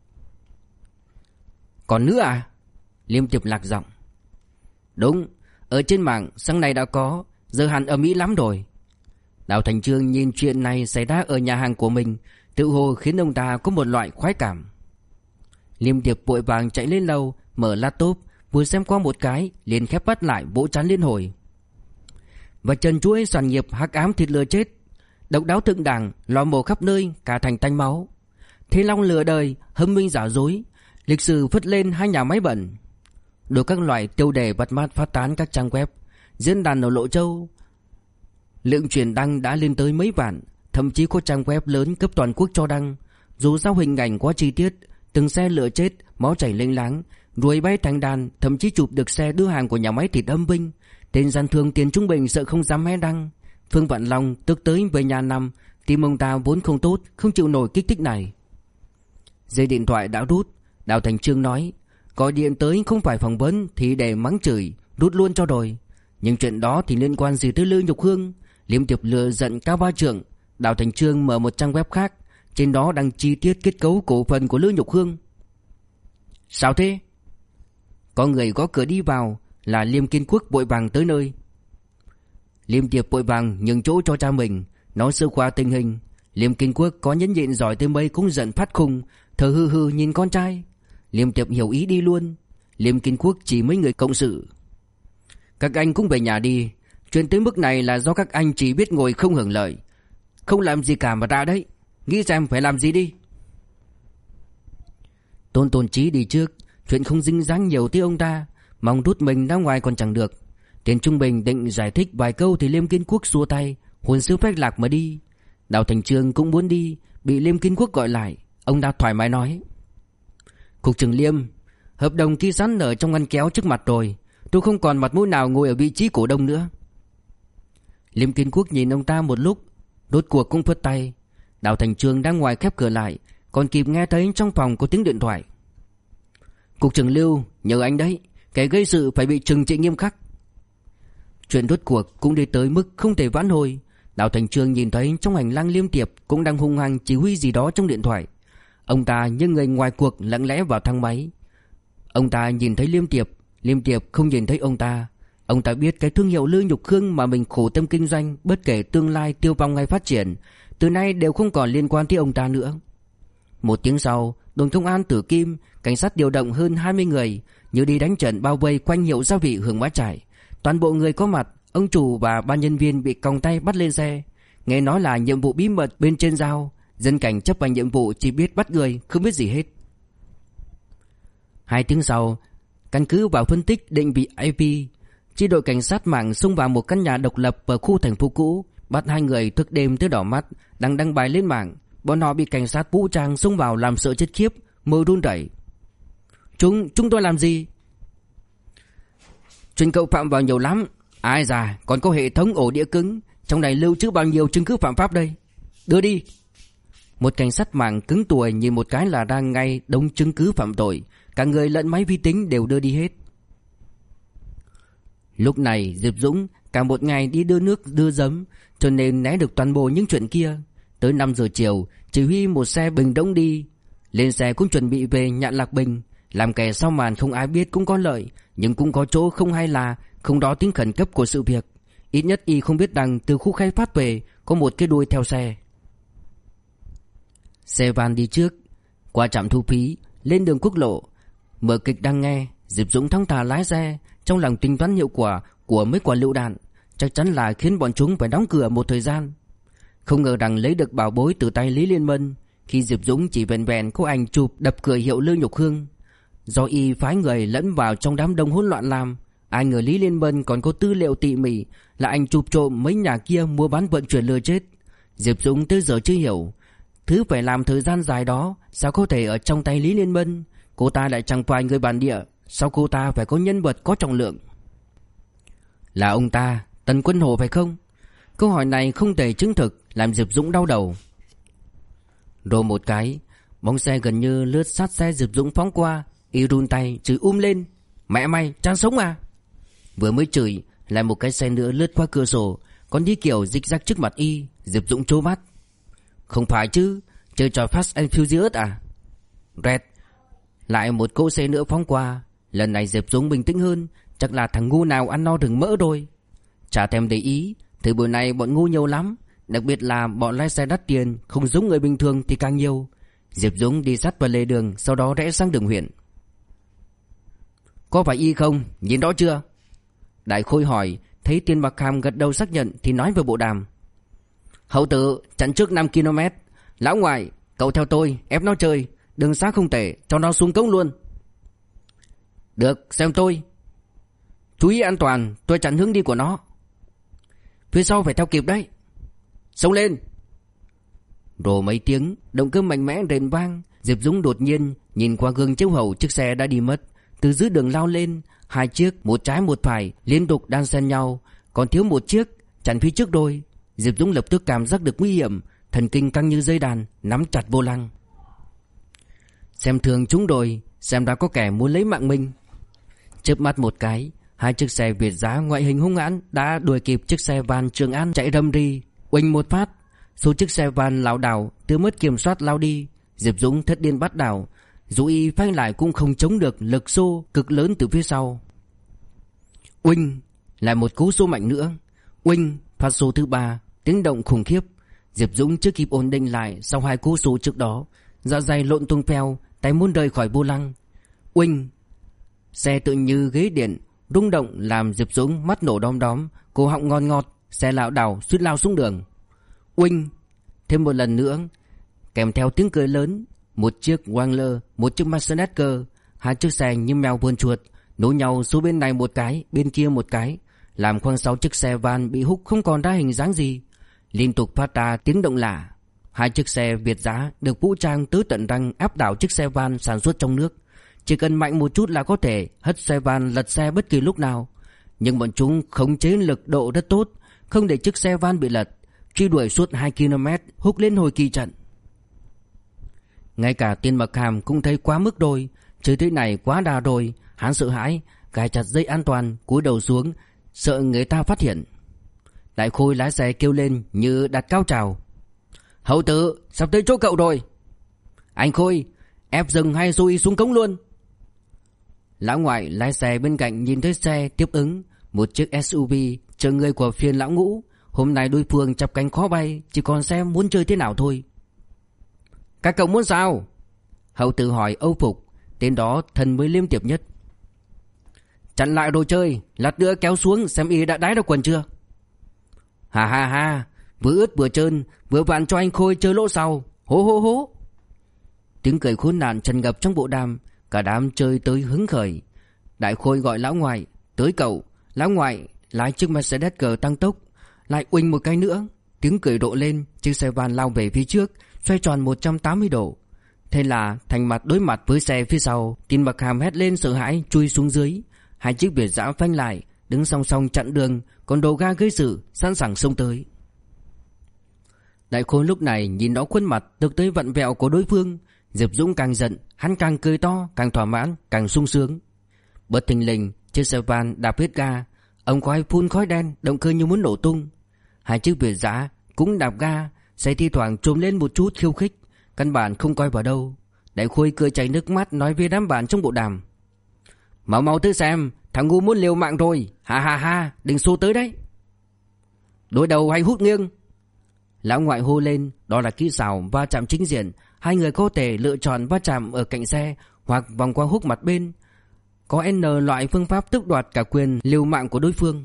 Còn nữa à? Liêm Điệp lạc giọng. Đúng, ở trên mạng sáng nay đã có, giờ hẳn ở Mỹ lắm rồi. Đào Thành Trương nhìn chuyện này xảy ra ở nhà hàng của mình, tự hồ khiến ông ta có một loại khoái cảm. Liêm Điệp vội vàng chạy lên lầu, mở laptop, vừa xem qua một cái, liền khép mắt lại vỗ trán liên hồi. Và trần chuỗi soạn nghiệp hắc ám thịt lừa chết, độc đáo thượng đẳng, lò mổ khắp nơi, cả thành tanh máu. Thế Long lừa đời, hâm minh giả dối, lịch sử phất lên 2 nhà máy bẩn. Đủ các loại tiêu đề bắt mắt phát tán các trang web, diễn đàn ở Lộ Châu. Lượng chuyển đăng đã lên tới mấy vạn, thậm chí có trang web lớn cấp toàn quốc cho đăng. Dù sao hình ảnh quá chi tiết, từng xe lửa chết, máu chảy lênh láng, ruồi bay thành đàn, thậm chí chụp được xe đưa hàng của nhà máy thịt Âm Vinh. Tên gian thương Tiền Trung Bình sợ không dám hé đăng. Phương Vạn Long tức tới về nhà nằm, tim ông ta vốn không tốt, không chịu nổi kích thích này. Dây điện thoại đã rút. Đào Thành Trương nói gọi điện tới không phải phỏng vấn thì để mắng chửi, rút luôn cho rồi. Nhưng chuyện đó thì liên quan gì tới Lư Nhục Hương? Liêm Điệp lừa giận cao ba trượng. Đào Thành Trương mở một trang web khác, trên đó đăng chi tiết kết cấu cổ phần của Lư Nhục Hương. Sao thế? Có người gõ cửa đi vào, là Liêm Kiến Quốc vội vàng tới nơi. Liêm Điệp vội vàng nhường chỗ cho cha mình, nói sơ qua tình hình. Liêm Kiến Quốc có nhẫn nhịn giỏi tới mấy cũng giận phát khùng, thở hừ hừ nhìn con trai. Liêm Điệp hiểu ý đi luôn. Liêm Kiến Quốc chỉ mấy người cộng sự. Các anh cũng về nhà đi, chuyện tới mức này là do các anh chỉ biết ngồi không hưởng lợi, không làm gì cả mà ra đấy. Nghĩ xem phải làm gì đi. Tôn Tồn Chí đi trước, chuyện không dính dáng nhiều tới ông ta, mong rút mình ra ngoài còn chẳng được. Tiền Trung Bình định giải thích vài câu thì Liêm Kiến Quốc xua tay, hồn siêu phách lạc mà đi. Đào Thành Trương cũng muốn đi, bị Liêm Kiến Quốc gọi lại. Ông ta thoải mái nói: Cục trưởng Liêm, hợp đồng ký sẵn ở trong ngăn kéo trước mặt rồi, tôi không còn mặt mũi nào ngồi ở vị trí cổ đông nữa. Liêm Kiến Quốc nhìn ông ta một lúc, rốt cuộc cũng phất tay. Đào Thành Trương đang ngoài khép cửa lại, còn kịp nghe thấy trong phòng có tiếng điện thoại. Cục trưởng Lưu, nhờ anh đấy, kẻ gây sự phải bị trừng trị nghiêm khắc. Chuyện rốt cuộc cũng đi tới mức không thể vãn hồi. Đào Thành Trương nhìn thấy trong hành lang Liêm Điệp cũng đang hung hăng chỉ huy gì đó trong điện thoại. Ông ta như người ngoài cuộc lặng lẽ vào thang máy. Ông ta nhìn thấy Liêm Điệp không nhìn thấy ông ta. Ông ta biết cái thương hiệu Lư Nhục Hương mà mình khổ tâm kinh doanh, bất kể tương lai tiêu vong hay phát triển, từ nay đều không còn liên quan tới ông ta nữa. 1 tiếng sau, đồn công an Tử Kim, cảnh sát điều động hơn 20 người, như đi đánh trận bao vây quanh hiệu gia vị Hưởng Mã Trải. Toàn bộ người có mặt, Ông chủ và ba nhân viên bị còng tay bắt lên xe. Nghe nói là nhiệm vụ bí mật bên trên giao. Dân cảnh chấp hành nhiệm vụ chỉ biết bắt người, không biết gì hết. 2 tiếng sau, căn cứ vào phân tích định vị IP, chi đội cảnh sát mạng xông vào một căn nhà độc lập ở khu thành phố cũ, bắt 2 người thức đêm tới đỏ mắt, đang đăng bài lên mạng. Bọn họ bị cảnh sát vũ trang xông vào làm sợ chết khiếp, mơ run rẩy. Chúng tôi làm gì? Chuyện cậu phạm vào nhiều lắm. Ai già, còn có hệ thống ổ đĩa cứng, trong này lưu trữ bao nhiêu chứng cứ phạm pháp đây? Đưa đi. Một cảnh sát mạng cứng tuổi nhìn một cái là ra ngay đống chứng cứ phạm tội, cả người lẫn máy vi tính đều đưa đi hết. Lúc này Diệp Dũng cả một ngày đi đưa nước đưa giấm, cho nên né được toàn bộ những chuyện kia. Tới 5 giờ chiều, chỉ huy một xe bình đống đi. Lên xe cũng chuẩn bị về Nhạn Lạc Bình. Làm kẻ sau màn không ai biết cũng có lợi, nhưng cũng có chỗ không hay là không đó tính khẩn cấp của sự việc. Ít nhất y không biết rằng từ khu khai phát về có một cái đuôi theo xe. Xe van đi trước, qua trạm thu phí, lên đường quốc lộ. Mở kịch đang nghe, Diệp Dũng thong thả lái xe, trong lòng tính toán hiệu quả của mấy quả lựu đạn, chắc chắn là khiến bọn chúng phải đóng cửa một thời gian. Không ngờ rằng lấy được bảo bối từ tay Lý Liên Mân, khi Diệp Dũng chỉ vẹn vẹn có ảnh chụp đập cửa hiệu Lương Nhục Hương. Do y phái người lẫn vào trong đám đông hỗn loạn làm, ai ngờ Lý Liên Mân còn có tư liệu tỉ mỉ là ảnh chụp trộm mấy nhà kia mua bán vận chuyển lừa chết. Diệp Dũng tới giờ chưa hiểu, thứ phải làm thời gian dài đó sao có thể ở trong tay Lý Liên Mân. Cô ta lại chẳng phải người bản địa, sao cô ta phải có nhân vật có trọng lượng? Là ông ta, Tần Quân Hồ phải không? Câu hỏi này không thể chứng thực, làm Diệp Dũng đau đầu. Rồi một cái, bóng xe gần như lướt sát xe Diệp Dũng phóng qua, y run tay chửi lên: Mẹ mày, chán sống à? Vừa mới chửi, lại một cái xe nữa lướt qua cửa sổ, còn đi kiểu zig zag trước mặt y. Diệp Dũng trố mắt. Không phải chứ, chơi trò Fast and Furious à? Rẹt, lại một cỗ xe nữa phóng qua. Lần này Diệp Dũng bình tĩnh hơn, chắc là thằng ngu nào ăn no rừng mỡ rồi. Chả thèm để ý, thời buổi này bọn ngu nhiều lắm, đặc biệt là bọn lái xe đắt tiền, không giống người bình thường thì càng nhiều. Diệp Dũng đi sát vào lề đường, sau đó rẽ sang đường huyện. Có phải y không? Nhìn rõ chưa? Đại Khôi hỏi, thấy Tiên Bạc Hàm gật đầu xác nhận thì nói vào bộ đàm. Hậu tử, chặn trước 5 km. Lão ngoại, cậu theo tôi, ép nó chơi. Đường xá không tệ, cho nó xuống cống luôn. Được, xem tôi. Chú ý an toàn, tôi chặn hướng đi của nó. Phía sau phải theo kịp đấy. Xông lên. Rồi mấy tiếng, động cơ mạnh mẽ rền vang. Diệp Dũng đột nhiên nhìn qua gương chiếu hậu, chiếc xe đã đi mất. Từ dưới đường lao lên, 2 chiếc, một trái một phải, liên tục đan xen nhau. Còn thiếu một chiếc, chặn phía trước đôi. Diệp Dũng lập tức cảm giác được nguy hiểm, thần kinh căng như dây đàn, nắm chặt vô lăng. Xem thường chúng rồi, xem ra có kẻ muốn lấy mạng mình. Chớp mắt một cái, 2 chiếc xe Việt giá ngoại hình hung hãn đã đuổi kịp chiếc xe van Trường An chạy rầm rì, oanh một phát, số chiếc xe van lảo đảo từ mất kiểm soát lao đi. Diệp Dũng thất điên bắt đảo, dù y phanh lại cũng không chống được lực xô cực lớn từ phía sau. Oanh, lại một cú xô mạnh nữa. Oanh, phát xô thứ 3, tiếng động khủng khiếp. Diệp Dũng chưa kịp ổn định lại sau 2 cú xô trước đó, dạ dày lộn tung phèo, tay muốn rời khỏi vô lăng. Oanh, xe tự như ghế điện rung động làm Diệp Dũng mắt nổ đom đóm, cổ họng ngon ngọt, xe lảo đảo suýt lao xuống đường. Oanh, thêm một lần nữa, kèm theo tiếng cười lớn. Một chiếc Wrangler, một chiếc Mercedes cơ, 2 chiếc xe như mèo vươn chuột nối nhau xuống bên này một cái, bên kia một cái, làm khoang 6 chiếc xe van bị húc không còn ra hình dáng gì, liên tục phát ra tiếng động lạ. 2 chiếc xe Việt giá được vũ trang tới tận răng áp đảo chiếc xe van sản xuất trong nước. Chỉ cần mạnh một chút là có thể hất xe van lật xe bất kỳ lúc nào. Nhưng bọn chúng khống chế lực độ rất tốt, không để chiếc xe van bị lật, truy đuổi suốt 2 km, húc lên hồi kỳ trận. Ngay cả Tiên Bạc Hàm cũng thấy quá mức rồi, chơi thế này quá đà rồi. Hắn sợ hãi, cài chặt dây an toàn, cúi đầu xuống, sợ người ta phát hiện. Đại Khôi lái xe kêu lên như đặt cao trào. Hậu tử, sắp tới chỗ cậu rồi. Anh Khôi, ép dừng hay xô y xuống cống luôn. Lão ngoại lái xe bên cạnh nhìn thấy xe tiếp ứng, một chiếc SUV chở người của phiên lão Ngũ. Hôm nay đối phương chập cánh khó bay, chỉ còn xem muốn chơi thế nào thôi. Các cậu muốn sao? Hậu tử hỏi Âu Phục, tên đó thân mới liêm tiệp nhất. chặn lại đồ chơi, lát nữa kéo xuống xem y đã đái ra quần chưa. Ha ha ha, vừa ướt vừa trơn, vừa vặn cho anh Khôi chơi lỗ sau. Hố hố hố. Tiếng cười khốn nạn tràn ngập trong bộ đàm, cả đám chơi tới hứng khởi. Đại Khôi gọi lão ngoại, tới cậu. Lão ngoại lái chiếc Mercedes G tăng tốc, lại uỳnh một cái nữa. Tiếng cười rộ lên, chiếc xe van lao về phía trước, xoay tròn 180 độ. Thế là thành mặt đối mặt với xe phía sau. Tin Bạc Hàm hét lên sợ hãi chui xuống dưới. Hai chiếc Việt dã phanh lại, đứng song song chặn đường, còn đầu ga gây sự sẵn sàng xông tới. Đại Khôi lúc này nhìn rõ khuôn mặt được tới vặn vẹo của đối phương. Diệp Dũng càng giận, hắn càng cười to, càng thỏa mãn, càng sung sướng. Bất thình lình, chiếc xe van đạp hết ga, ống khói phun khói đen, động cơ như muốn nổ tung. Hai chiếc Việt dã cũng đạp ga, xe thi thoảng trồm lên một chút khiêu khích, căn bản không coi vào đâu. Đại Khôi cười chảy nước mắt nói với đám bạn trong bộ đàm: Mau mau tới xem, thằng ngu muốn liều mạng rồi, ha ha ha, đừng xô tới đấy. Đối đầu hay hút nghiêng? Lão ngoại hô lên, đó là kỹ xảo va chạm chính diện. Hai người có thể lựa chọn va chạm ở cạnh xe hoặc vòng qua húc mặt bên. Có N loại phương pháp tước đoạt cả quyền liều mạng của đối phương.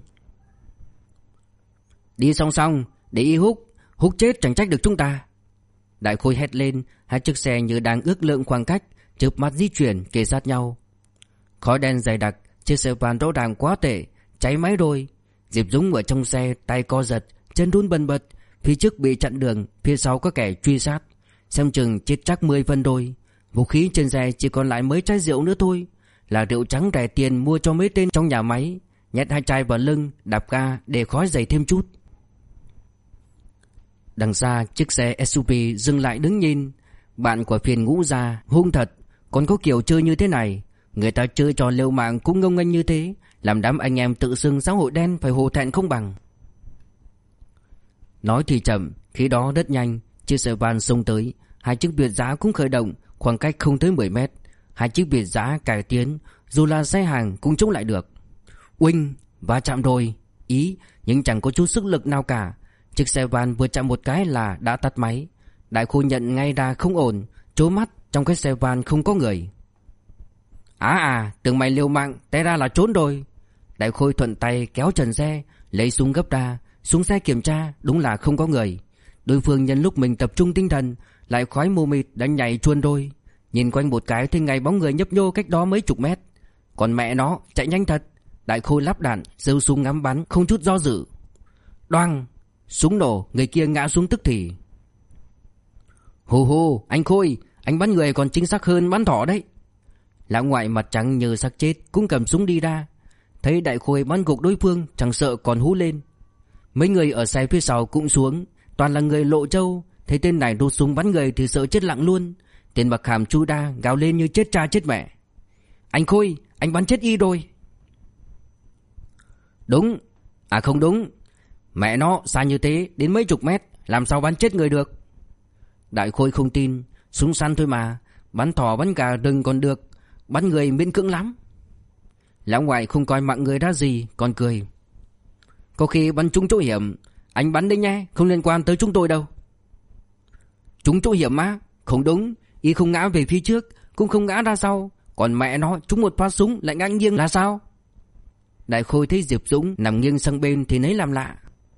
Đi song song, để y húc chết chẳng trách được chúng ta. Đại Khôi hét lên, hai chiếc xe như đang ước lượng khoảng cách, chớp mắt di chuyển kề sát nhau. Khói đen dày đặc, chiếc xe van rõ ràng quá tệ, cháy máy rồi. Diệp Dũng ở trong xe, tay co giật, chân run bần bật, phía trước bị chặn đường, phía sau có kẻ truy sát. Xem chừng chết chắc 10 phân rồi. Vũ khí trên xe chỉ còn lại mấy chai rượu nữa thôi, là rượu trắng rẻ tiền mua cho mấy tên trong nhà máy. Nhét hai chai vào lưng, đạp ga để khói dày thêm chút. Đằng xa chiếc xe SUV dừng lại đứng nhìn. Bạn của Phiền Ngũ ra hung thật, còn có kiểu chơi như thế này. Người ta chơi trò liều mạng cũng ngông nghênh như thế, làm đám anh em tự xưng xã hội đen phải hổ thẹn không bằng. Nói thì chậm, khi đó rất nhanh. Chiếc xe van xông tới, hai chiếc Việt dã cũng khởi động, khoảng cách không tới 10 mét. Hai chiếc Việt dã cải tiến, dù là xe hàng cũng chống lại được. Uỳnh, va chạm rồi, nhưng chẳng có chút sức lực nào cả. Chiếc xe van vừa chạm một cái là đã tắt máy. Đại Khôi nhận ngay ra không ổn, trố mắt, trong cái xe van không có người. Tưởng mày liều mạng, té ra là trốn rồi. Đại Khôi thuận tay kéo trần xe, lấy súng gấp ra, xuống xe kiểm tra, đúng là không có người. Đối phương nhân lúc mình tập trung tinh thần, lại khói mù mịt đã nhảy chuồn rồi. Nhìn quanh một cái thì ngay bóng người nhấp nhô cách đó mấy chục mét. Còn mẹ nó, chạy nhanh thật. Đại Khôi lắp đạn, giơ súng ngắm bắn, không chút do dự. Đoang, súng nổ, người kia ngã xuống tức thì. Hù, anh Khôi, anh bắn người còn chính xác hơn bắn thỏ đấy. Lão ngoại mặt trắng như xác chết cũng cầm súng đi ra. Thấy Đại Khôi bắn gục đối phương, chẳng sợ còn hú lên. Mấy người ở xe phía sau cũng xuống, toàn là người Lộ Châu. Thấy tên này rút súng bắn người thì sợ chết lặng luôn. Tên Bạc Hàm chu đa gào lên như chết cha chết mẹ. Anh Khôi, anh bắn chết y rồi. Đúng, không đúng. Mẹ nó, xa như thế, đến mấy chục mét, làm sao bắn chết người được. Đại Khôi không tin, súng săn thôi mà, bắn thỏ bắn gà rừng còn được, bắn người miễn cưỡng lắm. Lão ngoại không coi mạng người ra gì, còn cười. Có khi bắn trúng chỗ hiểm, anh bắn đi nhé, không liên quan tới chúng tôi đâu. Trúng chỗ hiểm á? Không đúng, y không ngã về phía trước, cũng không ngã ra sau, còn mẹ nó trúng một phát súng lại ngã nghiêng là sao? Đại Khôi thấy Diệp Dũng nằm nghiêng sang bên thì nấy làm lạ.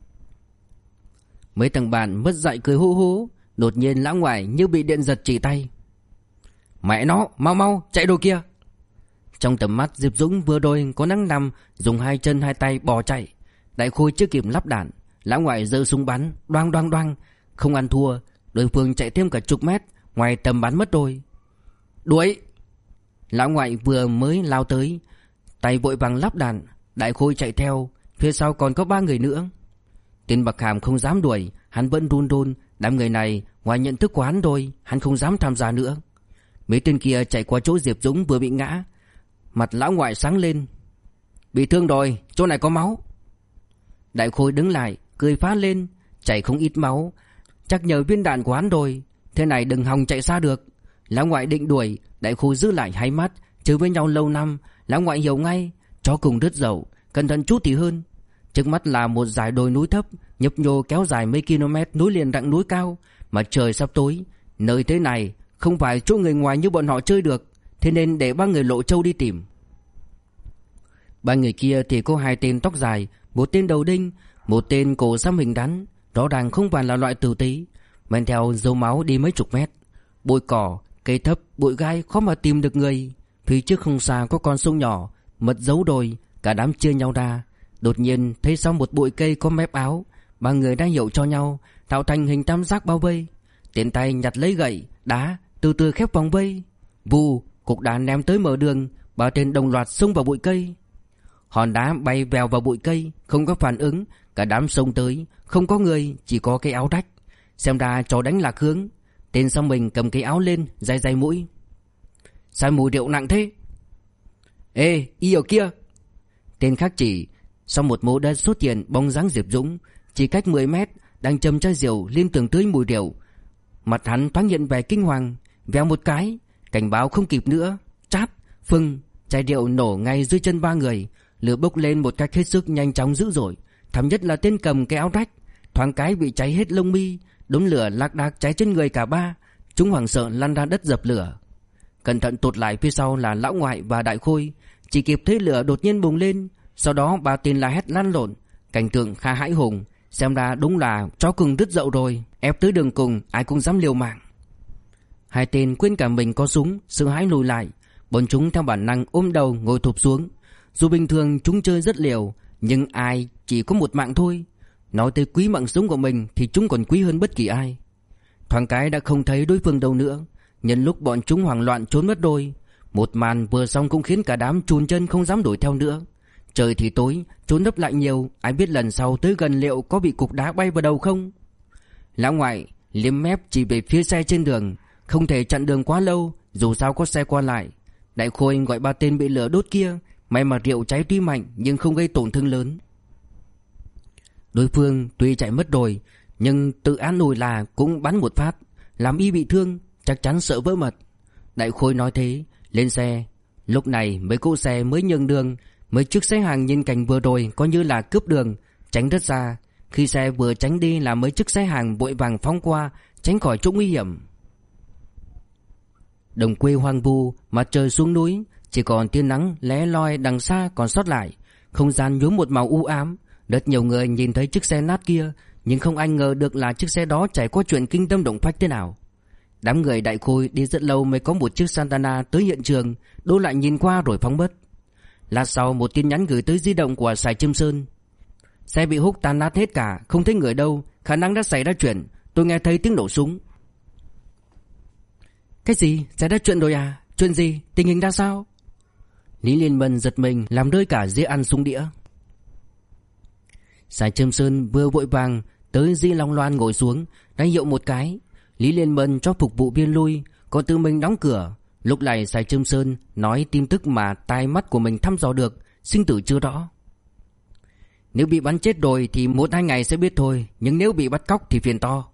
Mấy thằng bạn mất dạy cười hú hú. Đột nhiên lão ngoại như bị điện giật chỉ tay. Mẹ nó, mau chạy đồ kia. Trong tầm mắt Diệp Dũng vừa rồi có năng nằm, dùng hai chân hai tay bỏ chạy. Đại Khôi chưa kịp lắp đạn, lão ngoại giơ súng bắn, đoang, không ăn thua. Đối phương chạy thêm cả chục mét, ngoài tầm bắn mất rồi. Đuổi. Lão ngoại vừa mới lao tới, tay vội vàng lắp đạn. Đại Khôi chạy theo, phía sau còn có 3 người nữa. Tên Bạc Hàm không dám đuổi, hắn vẫn run. Đám người này ngoài nhận thức của hắn rồi, hắn không dám tham gia nữa. Mấy tên kia chạy qua chỗ Diệp Dũng vừa bị ngã. Mặt lão ngoại sáng lên. Bị thương rồi, chỗ này có máu. Đại Khôi đứng lại, cười phá lên. Chảy không ít máu, chắc nhờ viên đạn của hắn rồi. Thế này đừng hòng chạy xa được. Lão ngoại định đuổi, Đại Khôi giữ lại hai mắt. Chơi với nhau lâu năm, lão ngoại hiểu ngay. Chó cùng đứt dậu, cẩn thận chút thì hơn. Trước mắt là một dải đồi núi thấp, nhấp nhô kéo dài mấy km nối liền rặng núi cao. Mà trời sắp tối, nơi thế này không phải chỗ người ngoài như bọn họ chơi được. Thế nên để 3 người Lộ Châu đi tìm. Ba người kia thì có 2 tên tóc dài, một tên đầu đinh, một tên cổ xăm hình rắn, rõ ràng không phải là loại tử tế. Men theo dấu máu đi mấy chục mét, bụi cỏ, cây thấp, bụi gai khó mà tìm được người. Phía trước không xa có con sông nhỏ, mật giấu đồi, cả đám chia nhau ra. Đột nhiên thấy sau một bụi cây có mép áo, ba người đang hiệu cho nhau, tạo thành hình tam giác bao vây. Tiện tay nhặt lấy gậy, đá, từ từ khép vòng vây. Vù, cục đá ném tới mở đường, ba tên đồng loạt xông vào bụi cây. Hòn đá bay vèo vào bụi cây, không có phản ứng, cả đám xông tới, không có người, chỉ có cái áo rách. Xem ra trò đánh lạc hướng. Tên sau mình cầm cái áo lên, day day mũi. Sao mùi rượu nặng thế? Ê, y ở kia. Tên khác chỉ. Sau một mố đất xuất hiện bóng dáng Diệp Dũng, chỉ cách 10 mét, đang châm chai rượu liên tưởng tới mùi rượu. Mặt hắn thoáng hiện vẻ kinh hoàng, vèo một cái, cảnh báo không kịp nữa. Chát, phừng, chai rượu nổ ngay dưới chân ba người, lửa bốc lên một cách hết sức nhanh chóng dữ dội. Thảm nhất là tên cầm cái áo rách, thoáng cái bị cháy hết lông mi, đốm lửa lạc đạc cháy trên người cả ba. Chúng hoảng sợ lăn ra đất dập lửa. Cẩn thận tụt lại phía sau là lão ngoại và đại khôi, chỉ kịp thấy lửa đột nhiên bùng lên. Sau đó ba tên la hét lăn lộn, cảnh tượng khá hãi hùng. Xem ra đúng là chó cưng đứt dậu rồi, ép tới đường cùng ai cũng dám liều mạng. 2 tên quên cả mình có súng, sợ hãi lùi lại. Bọn chúng theo bản năng ôm đầu ngồi thụp xuống. Dù bình thường chúng chơi rất liều, nhưng ai chỉ có một mạng thôi. Nói tới quý mạng sống của mình thì chúng còn quý hơn bất kỳ ai. Thoáng cái đã không thấy đối phương đâu nữa. Nhân lúc bọn chúng hoảng loạn trốn mất đôi, một màn vừa xong cũng khiến cả đám chùn chân không dám đuổi theo nữa. Trời thì tối, trốn nấp lại nhiều, ai biết lần sau tới gần liệu có bị cục đá bay vào đầu không. Lão ngoại liếm mép chỉ về phía xe trên đường, không thể chặn đường quá lâu, dù sao có xe qua lại. Đại khôi gọi ba tên bị lửa đốt kia, may mà rượu cháy tuy mạnh nhưng không gây tổn thương lớn. Đối phương tuy chạy mất rồi, nhưng tự an ủi là cũng bắn một phát, làm y bị thương, chắc chắn sợ vỡ mật. Đại khôi nói thế, lên xe. Lúc này mấy cỗ xe mới nhường đường. Mấy chiếc xe hàng nhìn cảnh vừa rồi coi như là cướp đường, tránh rất xa. Khi xe vừa tránh đi là mấy chiếc xe hàng vội vàng phóng qua, tránh khỏi chỗ nguy hiểm. Đồng quê hoang vu, mặt trời xuống núi, chỉ còn tia nắng lé loi đằng xa còn sót lại. Không gian nhuốm một màu u ám. Rất nhiều người nhìn thấy chiếc xe nát kia, nhưng không ai ngờ được là chiếc xe đó trải qua chuyện kinh tâm động phách thế nào. Đám người đại khôi đi rất lâu mới có một chiếc Santana tới hiện trường, đô lại nhìn qua rồi phóng mất. Lát sau một tin nhắn gửi tới di động của Sài Trâm Sơn. Xe bị húc tan nát hết cả, không thấy người đâu, khả năng đã xảy ra chuyện, tôi nghe thấy tiếng nổ súng. Cái gì? Xảy ra chuyện rồi à? Chuyện gì? Tình hình ra sao? Lý Liên Mân giật mình làm rơi cả dĩa ăn xuống đĩa. Sài Trâm Sơn vừa vội vàng tới Di Long Loan ngồi xuống, đã hiệu một cái. Lý Liên Mân cho phục vụ viên lui, còn tự mình đóng cửa. Lúc này Sài Trâm Sơn nói tin tức mà tai mắt của mình thăm dò được, sinh tử chưa rõ. Nếu bị bắn chết rồi thì 1-2 ngày sẽ biết thôi, nhưng nếu bị bắt cóc thì phiền to.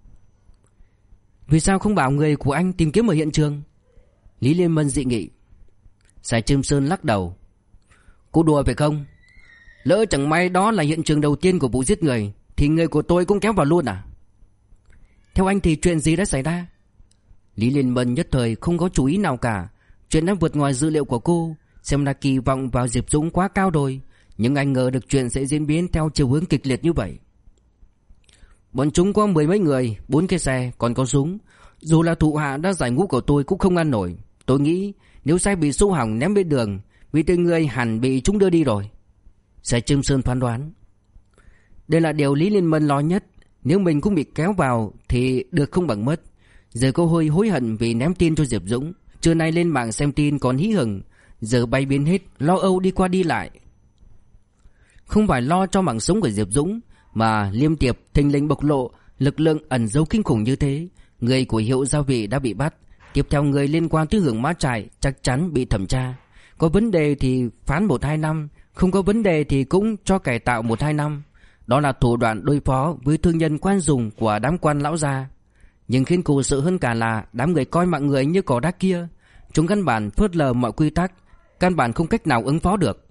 Vì sao không bảo người của anh tìm kiếm ở hiện trường? Lý Liên Mân dị nghị. Sài Trâm Sơn lắc đầu. Cô đùa phải không? Lỡ chẳng may đó là hiện trường đầu tiên của vụ giết người thì người của tôi cũng kéo vào luôn à? Theo anh thì chuyện gì đã xảy ra? Lý Liên Mân nhất thời không có chú ý nào cả. Chuyện đã vượt ngoài dữ liệu của cô. Xem ra kỳ vọng vào Diệp Dũng quá cao rồi, nhưng anh ngờ được chuyện sẽ diễn biến theo chiều hướng kịch liệt như vậy. Bọn chúng có 10 mấy người, 4 cái xe, còn có súng. Dù là thủ hạ đã giải ngũ của tôi cũng không ăn nổi. Tôi nghĩ nếu xe bị xô hỏng ném bên đường, vì từng người hẳn bị chúng đưa đi rồi. Sài Trâm Sơn phán đoán. Đây là điều Lý Liên Mân lo nhất. Nếu mình cũng bị kéo vào thì được không bằng mất. Giờ cô hơi hối hận vì ném tin cho Diệp Dũng. Trưa nay lên mạng xem tin còn hí hửng, giờ bay biến hết, lo âu đi qua đi lại. Không phải lo cho mạng sống của Diệp Dũng, mà Liêm Tiệp thình lình bộc lộ lực lượng ẩn giấu kinh khủng như thế. Người của Hiệu Gia Vị đã bị bắt. Tiếp theo người liên quan tới Hưởng Mã Trại chắc chắn bị thẩm tra. Có vấn đề thì phán 1-2 năm, không có vấn đề thì cũng cho cải tạo 1-2 năm. Đó là thủ đoạn đối phó với thương nhân quan dùng của đám quan lão gia. Nhưng khiến cô sợ hơn cả là đám người coi mạng người như cỏ rác kia. Chúng căn bản phớt lờ mọi quy tắc, căn bản không cách nào ứng phó được.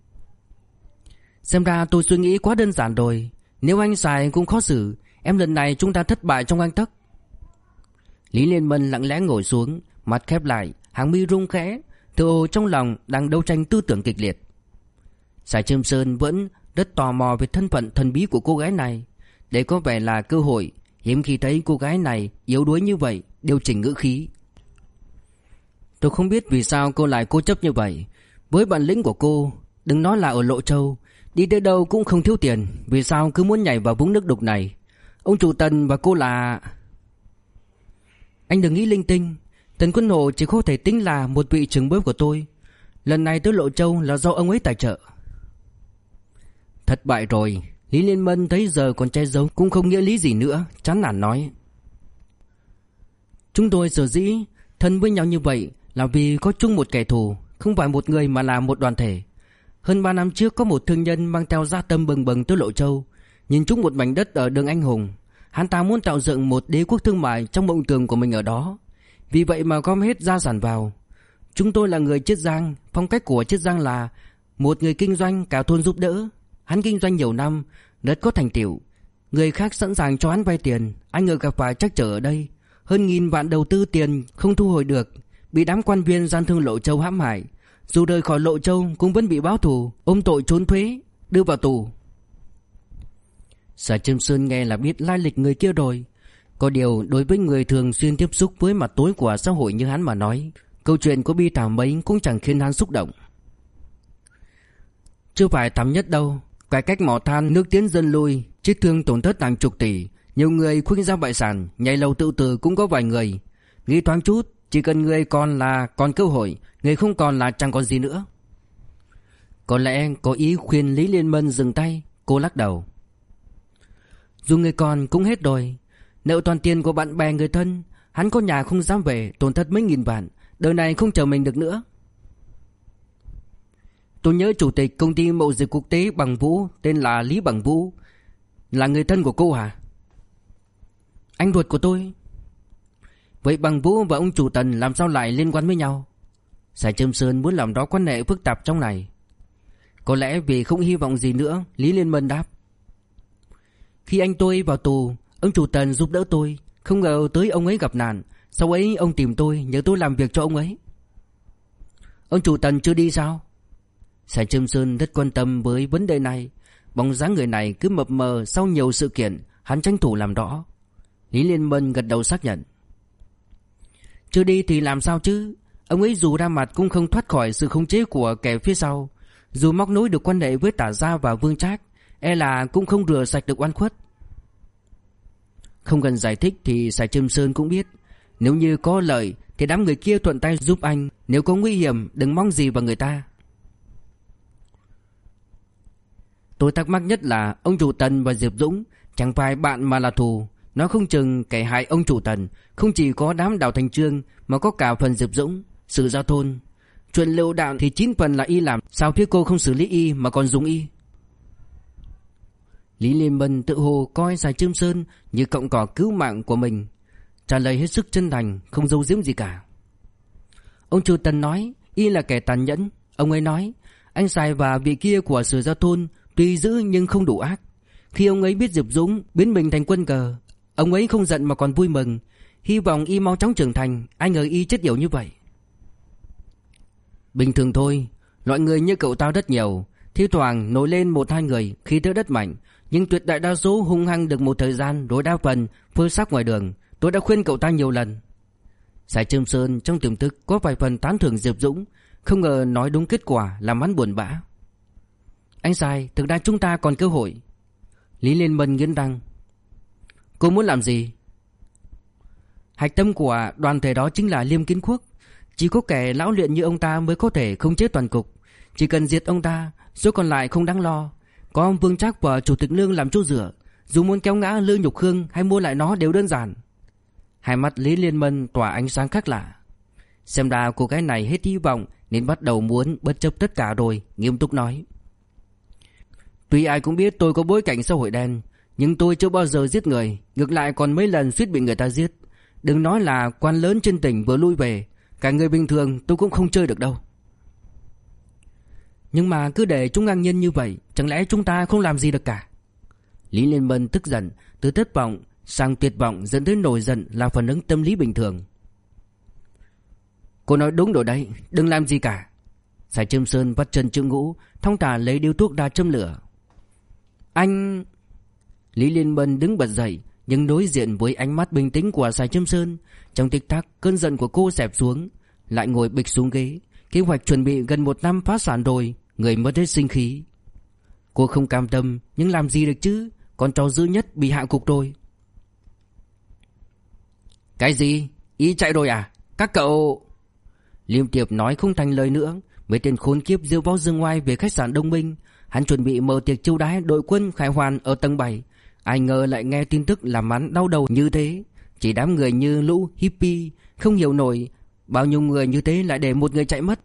Xem ra tôi suy nghĩ quá đơn giản rồi. Nếu anh Sài cũng khó xử, em lần này chúng ta thất bại trong gang tấc. Lý Liên Mân lặng lẽ ngồi xuống, mắt khép lại, hàng mi rung khẽ, tựa hồ trong lòng đang đấu tranh tư tưởng kịch liệt. Sài Trâm Sơn vẫn rất tò mò về thân phận thần bí của cô gái này. Đây có vẻ là cơ hội, hiếm khi thấy cô gái này yếu đuối như vậy. Điều chỉnh ngữ khí: tôi không biết vì sao cô lại cố chấp như vậy. Với bản lĩnh của cô, đừng nói là ở Lộ Châu, đi tới đâu cũng không thiếu tiền, vì sao cứ muốn nhảy vào vũng nước đục này? Ông chủ Tần và cô là... Anh đừng nghĩ linh tinh. Tần Quân Hổ chỉ có thể tính là một vị trưởng bối của tôi. Lần này tới Lộ Châu là do ông ấy tài trợ. Thất bại rồi. Lý Liên Mân thấy giờ còn che giấu cũng không nghĩa lý gì nữa, chán nản nói: chúng tôi sở dĩ thân với nhau như vậy là vì có chung một kẻ thù, không phải một người mà là một đoàn thể. Hơn 3 năm trước có một thương nhân mang theo dã tâm bừng bừng tới Lộ Châu, nhìn trúng một mảnh đất ở đường Anh Hùng. Hắn ta muốn tạo dựng một đế quốc thương mại trong mộng tưởng của mình ở đó, vì vậy mà gom hết gia sản vào. Chúng tôi là người Chiết Giang, phong cách của Chiết Giang là một người kinh doanh cả thôn giúp đỡ. Hắn kinh doanh nhiều năm, rất có thành tựu. Người khác sẵn sàng cho hắn vay tiền, anh ngờ gặp phải trắc trở ở đây. Hơn 1000 vạn đầu tư tiền không thu hồi được, bị đám quan viên gian thương Lộ Châu hãm hại. Dù rời khỏi Lộ Châu cũng vẫn bị báo thù, ôm tội trốn thuế, đưa vào tù. Sở Trâm Sơn nghe là biết lai lịch người kia rồi. Có điều đối với người thường xuyên tiếp xúc với mặt tối của xã hội như hắn mà nói, câu chuyện của bi thảm mấy cũng chẳng khiến hắn xúc động. Chưa phải thảm nhất đâu. Cải cách mỏ than, nước tiến dân lui, chết thương tổn thất hàng chục tỷ. Nhiều người khuynh ra bại sản, nhảy lầu tự tử cũng có vài người. Nghĩ thoáng chút, chỉ cần người còn là còn cơ hội, người không còn là chẳng còn gì nữa. Có lẽ có ý khuyên Lý Liên Mân dừng tay. Cô lắc đầu: dù người còn cũng hết rồi. Nợ toàn tiền của bạn bè người thân. Hắn có nhà không dám về, tổn thất mấy nghìn vạn. Đời này không chờ mình được nữa. Tôi nhớ chủ tịch công ty mậu dịch quốc tế Bằng Vũ, tên là Lý Bằng Vũ, là người thân của cô hả? Anh ruột của tôi. Vậy Bằng Vũ và ông chủ Tần làm sao lại liên quan với nhau? Sài Trâm Sơn muốn làm rõ quan hệ phức tạp trong này. Có lẽ vì không hy vọng gì nữa, Lý Liên Mân đáp: khi anh tôi vào tù, ông chủ Tần giúp đỡ tôi. Không ngờ tới ông ấy gặp nạn. Sau ấy ông tìm tôi, nhờ tôi làm việc cho ông ấy. Ông chủ Tần chưa đi sao? Sài Trâm Sơn rất quan tâm với vấn đề này. Bóng dáng người này cứ mập mờ sau nhiều sự kiện, hắn tranh thủ làm rõ. Lý Liên Mân gật đầu xác nhận: chưa đi thì làm sao chứ? Ông ấy dù ra mặt cũng không thoát khỏi sự khống chế của kẻ phía sau. Dù móc nối được quan hệ với Tả Gia và Vương Trác, e là cũng không rửa sạch được oan khuất. Không cần giải thích thì Sài Trâm Sơn cũng biết. Nếu như có lợi thì đám người kia thuận tay giúp anh. Nếu có nguy hiểm đừng mong gì vào người ta. Tôi thắc mắc nhất là ông chủ Tần và Diệp Dũng chẳng phải bạn mà là thù. Nói không chừng kẻ hại ông chủ Tần không chỉ có đám Đào Thành Trương mà có cả phần Diệp Dũng, Sử Gia Thôn. Chuyện lựu đạn thì 9 phần là y làm, sao phía cô không xử lý y mà còn dùng y? Lý Liên Mân tự hồ coi Sài Trâm Sơn như cọng cỏ cứu mạng của mình, trả lời hết sức chân thành, không giấu giếm gì cả. Ông chủ Tần nói y là kẻ tàn nhẫn. Ông ấy nói anh Sài và vị kia của Sử Gia Thôn tuy dữ nhưng không đủ ác. Khi ông ấy biết Diệp Dũng biến mình thành quân cờ, ông ấy không giận mà còn vui mừng, hy vọng y mau chóng trưởng thành. Ai ngờ y chết yểu như vậy. Bình thường thôi, loại người như cậu ta rất nhiều, thi thoảng nổi lên 1-2 người khí thế rất mạnh, nhưng tuyệt đại đa số hung hăng được một thời gian rồi đa phần phơ xác ngoài đường. Tôi đã khuyên cậu ta nhiều lần. Sài Trâm Sơn trong tiềm thức có vài phần tán thưởng Diệp Dũng, không ngờ nói đúng kết quả làm hắn buồn bã. Anh Sài, thực ra chúng ta còn cơ hội. Lý Liên Mân nghiến răng: cô muốn làm gì? Hạch tâm của đoàn thể đó chính là Liêm Kiến Quốc. Chỉ có kẻ lão luyện như ông ta mới có thể khống chế toàn cục. Chỉ cần diệt ông ta, số còn lại không đáng lo. Có ông Vương Trác và Chủ tịch Lương làm chỗ dựa, dù muốn kéo ngã Lương Nhục Khương hay mua lại nó đều đơn giản. Hai mắt Lý Liên Mân tỏa ánh sáng khác lạ. Xem ra cô gái này hết hy vọng nên bắt đầu muốn bất chấp tất cả rồi, nghiêm túc nói: tuy ai cũng biết tôi có bối cảnh xã hội đen, nhưng tôi chưa bao giờ giết người, ngược lại còn mấy lần suýt bị người ta giết. Đừng nói là quan lớn trên tỉnh vừa lui về, cả người bình thường tôi cũng không chơi được đâu. Nhưng mà cứ để chúng ngang nhiên như vậy, chẳng lẽ chúng ta không làm gì được cả? Lý Liên Mân tức giận, từ thất vọng sang tuyệt vọng dẫn tới nổi giận là phản ứng tâm lý bình thường. Cô nói đúng rồi đấy, đừng làm gì cả. Sài Châm Sơn vắt chân chữ Ngũ, thong thả lấy điếu thuốc ra châm lửa. Anh... Lý Liên Bân đứng bật dậy, nhưng đối diện với ánh mắt bình tĩnh của Sài Châm Sơn, trong tích tắc cơn giận của cô xẹp xuống, lại ngồi bịch xuống ghế. Kế hoạch chuẩn bị gần 1 năm phá sản rồi, người mất hết sinh khí. Cô không cam tâm, nhưng làm gì được chứ, con chó dữ nhất bị hạ gục rồi. Cái gì? Ý chạy rồi à? Các cậu... Liêm Tiệp nói không thành lời nữa. Mấy tên khốn kiếp diêu võ dương oai về khách sạn Đông Minh. Hắn chuẩn bị mở tiệc chiêu đãi đội quân Khải Hoàn ở tầng 7. Ai ngờ lại nghe tin tức làm hắn đau đầu như thế. Chỉ đám người như lũ hippie không hiểu nổi bao nhiêu người như thế lại để một người chạy mất.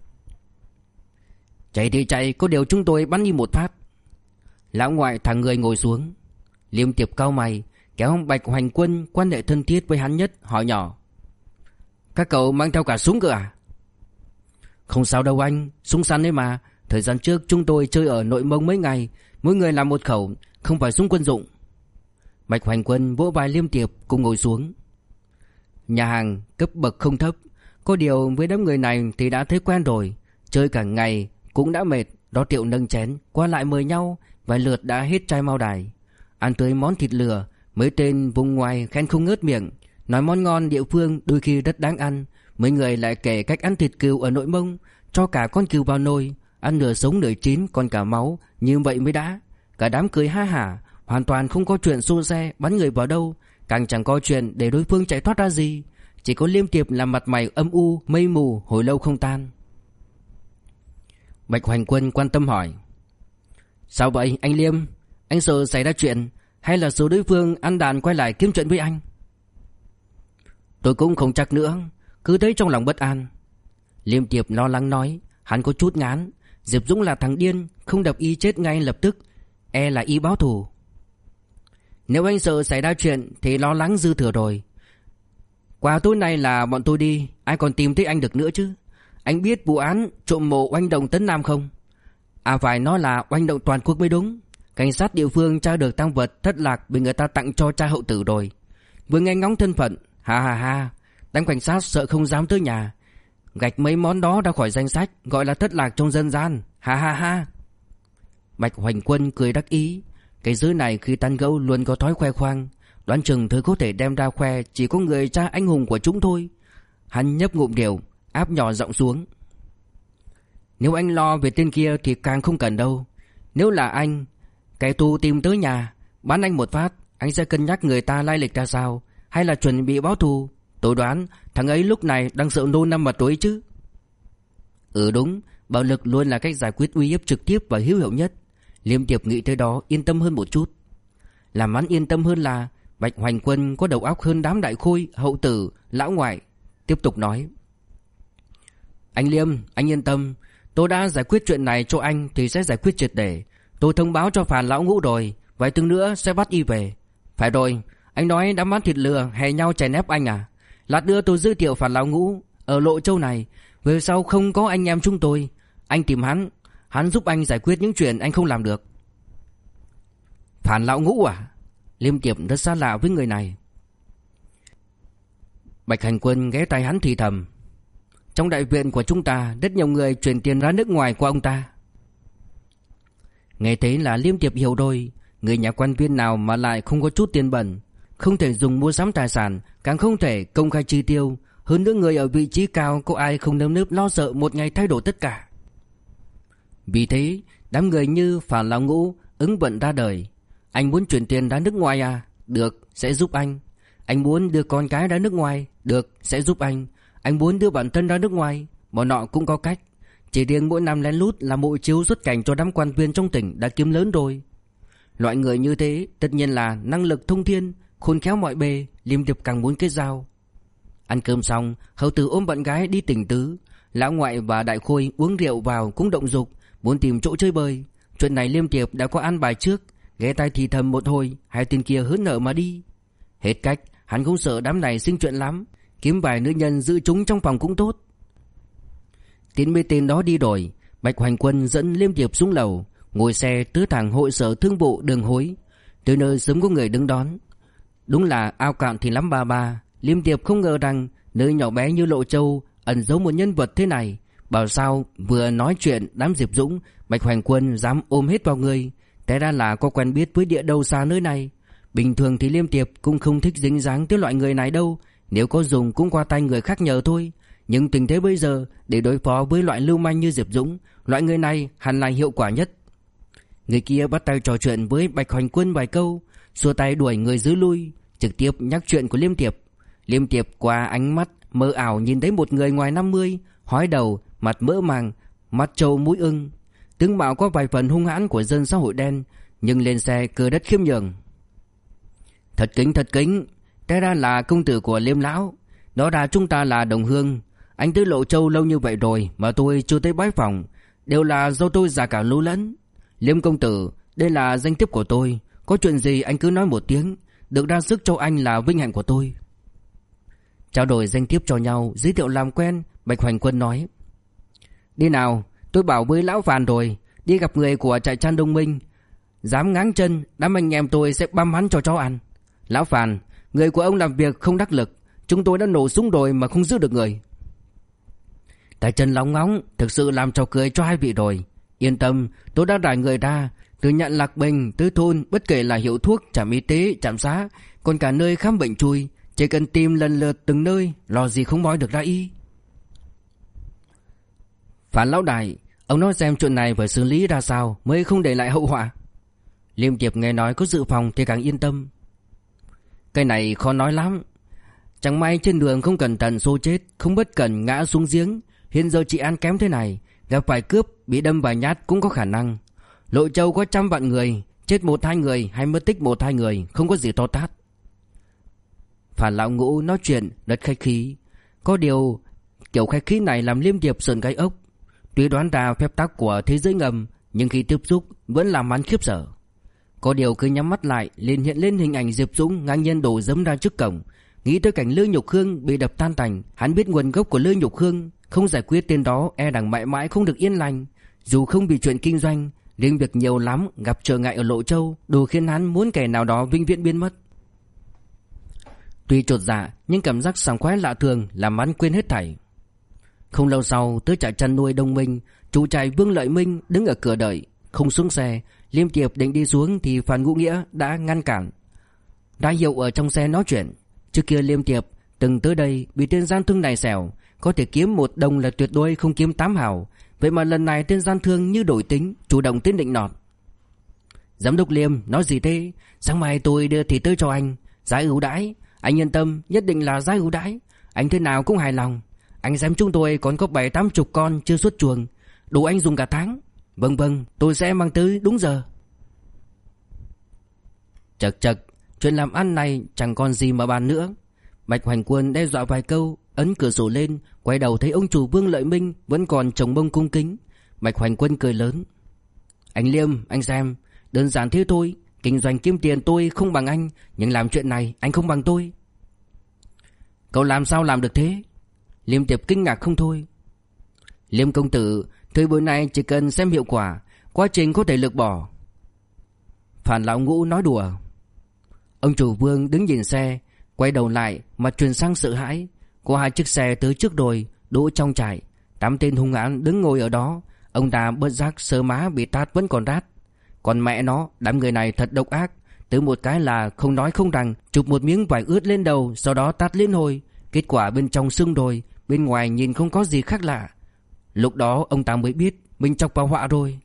Chạy thì chạy, có điều chúng tôi bắn đi một phát. Lão ngoại thằng người ngồi xuống. Liêm Tiệp cau mày, kéo Bạch Hoành Quân quan hệ thân thiết với hắn nhất, hỏi nhỏ: Các cậu mang theo cả súng cơ à? Không sao đâu anh, súng săn ấy mà. Thời gian trước chúng tôi chơi ở Nội Mông mấy ngày, mỗi người làm một khẩu, không phải súng quân dụng. Bạch Hoành Quân vỗ vai Liêm Tiệp cùng ngồi xuống. Nhà hàng cấp bậc không thấp, có điều với đám người này thì đã thấy quen rồi. Chơi cả ngày cũng đã mệt, đó rượu nâng chén, qua lại mời nhau, vài lượt đã hết chai mao đài. Ăn tới món thịt lừa, mấy tên vùng ngoài khen không ngớt miệng, nói món ngon địa phương đôi khi rất đáng ăn. Mấy người lại kể cách ăn thịt cừu ở Nội Mông, cho cả con cừu vào nồi, ăn nửa sống nửa chín còn cả máu, như vậy mới đã. Cả đám cười ha hả, hoàn toàn không có chuyện xô xe bắn người vào đâu, càng chẳng có chuyện để đối phương chạy thoát ra gì. Chỉ có Liêm Tiệp làm mặt mày âm u, mây mù hồi lâu không tan. Bạch Hoành Quân quan tâm hỏi: Sao vậy anh Liêm? Anh sợ xảy ra chuyện, hay là sợ đối phương ăn đàn quay lại kiếm chuyện với anh? Tôi cũng không chắc nữa, cứ thấy trong lòng bất an. Liêm Tiệp lo lắng nói. Hắn có chút ngán. Diệp Dũng là thằng điên, không đập y chết ngay lập tức, e là y báo thù. Nếu anh sợ xảy ra chuyện thì lo lắng dư thừa rồi. Qua tối nay là bọn tôi đi, ai còn tìm thấy anh được nữa chứ? Anh biết vụ án trộm mộ oanh động Tấn Nam không? À phải nói là oanh động toàn quốc mới đúng. Cảnh sát địa phương tra được tang vật thất lạc bị người ta tặng cho cha hậu tử rồi. Vừa nghe ngóng thân phận, ha ha ha, đám cảnh sát sợ không dám tới nhà, gạch mấy món đó ra khỏi danh sách, gọi là thất lạc trong dân gian, ha ha ha. Bạch Hoành Quân cười đắc ý. Cái giới này khi tán gẫu luôn có thói khoe khoang, đoán chừng thứ có thể đem ra khoe chỉ có người cha anh hùng của chúng thôi. Hắn nhấp ngụm rượu, áp nhỏ giọng xuống: Nếu anh lo về tên kia thì càng không cần đâu. Nếu là anh, kẻ thù tìm tới nhà, bắn anh một phát, anh sẽ cân nhắc người ta lai lịch ra sao, hay là chuẩn bị báo thù. Tôi đoán thằng ấy lúc này đang sợ nôn năm mật tối chứ. Đúng, bạo lực luôn là cách giải quyết uy hiếp trực tiếp và hữu hiệu nhất. Liêm Tiệp nghĩ tới đó yên tâm hơn một chút. Làm hắn yên tâm hơn là Bạch Hoành Quân có đầu óc hơn đám đại khôi, hậu tử, lão ngoại. Tiếp tục nói: Anh Liêm, anh yên tâm, tôi đã giải quyết chuyện này cho anh thì sẽ giải quyết triệt để. Tôi thông báo cho Phàn lão Ngũ rồi, vài tuần nữa sẽ bắt y về. Phải rồi, anh nói đám bán thịt lừa hè nhau chèn ép anh à? Lát nữa tôi giới thiệu Phàn lão Ngũ ở Lộ Châu này, về sau không có anh em chúng tôi, anh tìm hắn giúp anh giải quyết những chuyện anh không làm được. Phàn lão Ngũ à? Liêm Tiệp rất xa lạ với người này. Bạch Hành Quân ghé tai hắn thì thầm: Trong đại viện của chúng ta rất nhiều người chuyển tiền ra nước ngoài qua ông ta. Nghe thế là Liêm Tiệp hiểu rồi. Người nhà quan viên nào mà lại không có chút tiền bẩn, không thể dùng mua sắm tài sản, càng không thể công khai chi tiêu. Hơn nữa người ở vị trí cao có ai không nơm nớp lo sợ một ngày thay đổi tất cả. Vì thế đám người như Phàn lão Ngũ ứng vận ra đời. Anh muốn chuyển tiền ra nước ngoài à? Được, sẽ giúp anh. Anh muốn đưa con cái ra nước ngoài? Được, sẽ giúp anh. Anh muốn đưa bản thân ra nước ngoài? Bọn họ cũng có cách. Chỉ riêng mỗi năm lén lút làm mộ chiếu xuất cảnh cho đám quan viên trong tỉnh đã kiếm lớn rồi. Loại người như thế tất nhiên là năng lực thông thiên, khôn khéo mọi bề. Liêm Tiệp càng muốn kết giao. Ăn cơm xong, hầu tử ôm bạn gái đi tỉnh tứ. Lão ngoại và đại khôi uống rượu vào cũng động dục, muốn tìm chỗ chơi bời. Chuyện này Liêm Tiệp đã có ăn bài trước, ghé tai thì thầm một hồi, hai tên kia hớn nở mà đi. Hết cách, hắn không sợ đám này sinh chuyện lắm, kiếm vài nữ nhân giữ chúng trong phòng cũng tốt. Tiến mấy tên đó đi rồi, Bạch Hoành Quân dẫn Liêm Tiệp xuống lầu, ngồi xe tới thẳng hội sở thương vụ Đường Hối, tới nơi sớm có người đứng đón. Đúng là ao cạn thì lắm ba ba. Liêm Tiệp không ngờ rằng nơi nhỏ bé như Lộ Châu ẩn giấu một nhân vật thế này. Bảo sao vừa nói chuyện đám Diệp Dũng, Bạch Hoành Quân dám ôm hết vào người. Té ra là có quen biết với địa đầu xa nơi này. Bình thường thì Liêm Tiệp cũng không thích dính dáng tới loại người này đâu. Nếu có dùng cũng qua tay người khác nhờ thôi. Nhưng tình thế bây giờ, để đối phó với loại lưu manh như Diệp Dũng, loại người này hẳn là hiệu quả nhất. Người kia bắt tay trò chuyện với Bạch Hoành Quân vài câu, xua tay đuổi người dưới lui, trực tiếp nhắc chuyện của Liêm Tiệp. Liêm Tiệp qua ánh mắt mơ ảo nhìn thấy một người ngoài 50, hói đầu, mặt mỡ màng, mắt trâu mũi ưng, tướng mạo có vài phần hung hãn của dân xã hội đen, nhưng lên xe cờ đất khiêm nhường. Thật kính, té ra là công tử của Liêm lão. Đó là chúng ta là đồng hương. Anh tới Lộ Châu lâu như vậy rồi mà tôi chưa tới bái phòng, đều là do tôi già cả lú lẫn. Liêm công tử, đây là danh thiếp của tôi, có chuyện gì anh cứ nói một tiếng, được ra sức cho anh là vinh hạnh của tôi. Trao đổi danh thiếp cho nhau, giới thiệu làm quen, Bạch Hoành Quân nói: Đi nào, tôi bảo với lão Phàn rồi, đi gặp người của trại chăn Đông Minh, dám ngáng chân, đám anh em tôi sẽ băm hắn cho chó ăn. Lão Phàn, người của ông làm việc không đắc lực, chúng tôi đã nổ súng rồi mà không giữ được người. Tay chân lóng ngóng, thực sự làm trò cười cho hai vị rồi. Yên tâm, tôi đã đài người ra, từ nhận Lạc Bình tới thôn, bất kể là hiệu thuốc, trạm y tế, trạm xá, còn cả nơi khám bệnh chui, chỉ cần tìm lần lượt từng nơi, lo gì không moi được ra y. Phản lão đại, ông nói xem chuyện này phải xử lý ra sao mới không để lại hậu họa. Liêm Tiệp nghe nói có dự phòng thì càng yên tâm. Cái này khó nói lắm. Chẳng may trên đường không cẩn thận xô chết, không bất cẩn ngã xuống giếng. Hiện giờ trị an kém thế này, gặp phải cướp, bị đâm vài nhát cũng có khả năng. Lộ Châu có 100 vạn người, chết 1-2 người hay mất tích 1-2 người, không có gì to tát. Phản lão Ngũ nói chuyện rất khách khí. Có điều kiểu khách khí này làm Liêm Tiệp sờn gai ốc. Tuy đoán ra phép tắc của thế giới ngầm, nhưng khi tiếp xúc vẫn làm hắn khiếp sợ. Có điều cứ nhắm mắt lại liền hiện lên hình ảnh Diệp Dũng ngang nhiên đổ giấm ra trước cổng. Nghĩ tới cảnh Lư Nhục Hương bị đập tan tành, hắn biết nguồn gốc của Lư Nhục Hương, không giải quyết tên đó e rằng mãi mãi không được yên lành. Dù không bị chuyện kinh doanh, riêng việc nhiều lắm gặp trở ngại ở Lộ Châu đủ khiến hắn muốn kẻ nào đó vĩnh viễn biến mất. Tuy chột dạ nhưng cảm giác sảng khoái lạ thường làm hắn quên hết thảy. Không lâu sau tới trại chăn nuôi Đông Minh, chủ trại Vương Lợi Minh đứng ở cửa đợi, không xuống xe. Liêm Tiệp định đi xuống thì Phan Ngũ Nghĩa đã ngăn cản. Đã hiểu ở trong xe nói chuyện. Trước kia Liêm Tiệp từng tới đây bị tên gian thương này xẻo, có thể kiếm 1 đồng là tuyệt đối không kiếm 8 hào. Vậy mà lần này tên gian thương như đổi tính, chủ động tiến định nọt. Giám đốc Liêm nói gì thế? Sáng mai tôi đưa thịt tới cho anh, giá ưu đãi. Anh yên tâm, nhất định là giá ưu đãi. Anh thế nào cũng hài lòng. Anh xem chúng tôi còn có 7-80 con chưa xuất chuồng, đủ anh dùng cả tháng. Vâng, tôi sẽ mang tới đúng giờ. Chật, chuyện làm ăn này chẳng còn gì mà bàn nữa. Bạch Hoành Quân đe dọa vài câu, ấn cửa sổ lên, quay đầu thấy ông chủ Vương Lợi Minh vẫn còn chồng bông cung kính. Bạch Hoành Quân cười lớn: Anh Liêm, anh xem, đơn giản thế thôi. Kinh doanh kiếm tiền tôi không bằng anh, nhưng làm chuyện này anh không bằng tôi. Cậu làm sao làm được thế? Liêm Tiệp kinh ngạc không thôi. Liêm công tử, thời buổi này chỉ cần xem hiệu quả, quá trình có thể lược bỏ. Phản lão Ngũ nói đùa. Ông chủ Vương đứng nhìn xe, quay đầu lại, mặt chuyển sang sợ hãi. Có 2 chiếc xe tới trước đồi, đỗ trong trại. 8 tên hung hãn đứng ngồi ở đó. Ông ta bất giác sờ má bị tát vẫn còn rát. Còn mẹ nó, đám người này thật độc ác. Tới một cái là không nói không rằng, chụp một miếng vải ướt lên đầu, sau đó tát liên hồi. Kết quả bên trong sưng đồi, bên ngoài nhìn không có gì khác lạ. Lúc đó ông ta mới biết mình chọc vào họa rồi.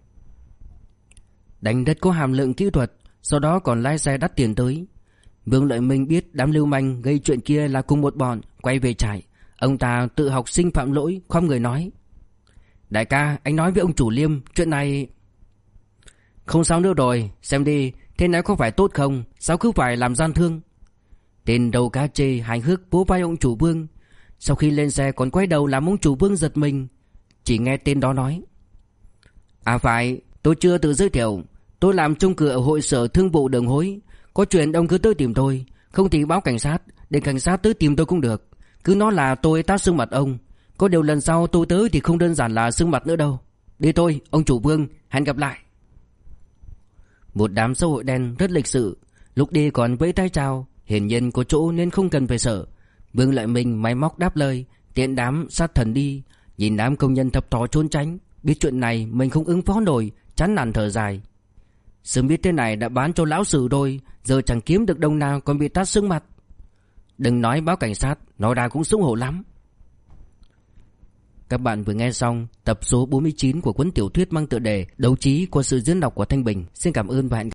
Đánh rất có hàm lượng kỹ thuật, sau đó còn lái xe đắt tiền tới. Vương Lợi Minh biết đám lưu manh gây chuyện kia là cùng một bọn, quay về trại. Ông ta tự học sinh phạm lỗi, khom người nói: Đại ca, anh nói với ông chủ Liêm, chuyện này... Không sao nữa rồi, xem đi, thế này có phải tốt không? Sao cứ phải làm gian thương? Tên đầu cá chê hài hước vỗ vai ông chủ Vương. Sau khi lên xe còn quay đầu làm ông chủ Vương giật mình. Chỉ nghe tên đó nói: À phải, tôi chưa tự giới thiệu. Tôi làm trông cửa ở hội sở thương vụ Đường Hối. Có chuyện ông cứ tới tìm tôi, không thì báo cảnh sát, để cảnh sát tới tìm tôi cũng được. Cứ nói là tôi tát xương mặt ông. Có điều lần sau tôi tới thì không đơn giản là xương mặt nữa đâu. Đi thôi, ông chủ Vương, hẹn gặp lại. Một đám xã hội đen rất lịch sự, lúc đi còn vẫy tay chào, hiển nhiên có chỗ nên không cần phải sợ. Vương Lợi Minh máy móc đáp lời, tiện đám sát thần đi. Nhìn đám công nhân thập thò trốn tránh, biết chuyện này mình không ứng phó nổi, chán nản thở dài. Sớm biết thế này đã bán cho lão sử rồi, giờ chẳng kiếm được đồng nào còn bị tát sưng mặt. Đừng nói báo cảnh sát, nó ra cũng xấu hổ lắm. Các bạn vừa nghe xong tập số 49 của cuốn tiểu thuyết mang tựa đề Đấu trí qua sự diễn đọc của Thanh Bình. Xin cảm ơn và hẹn gặp lại.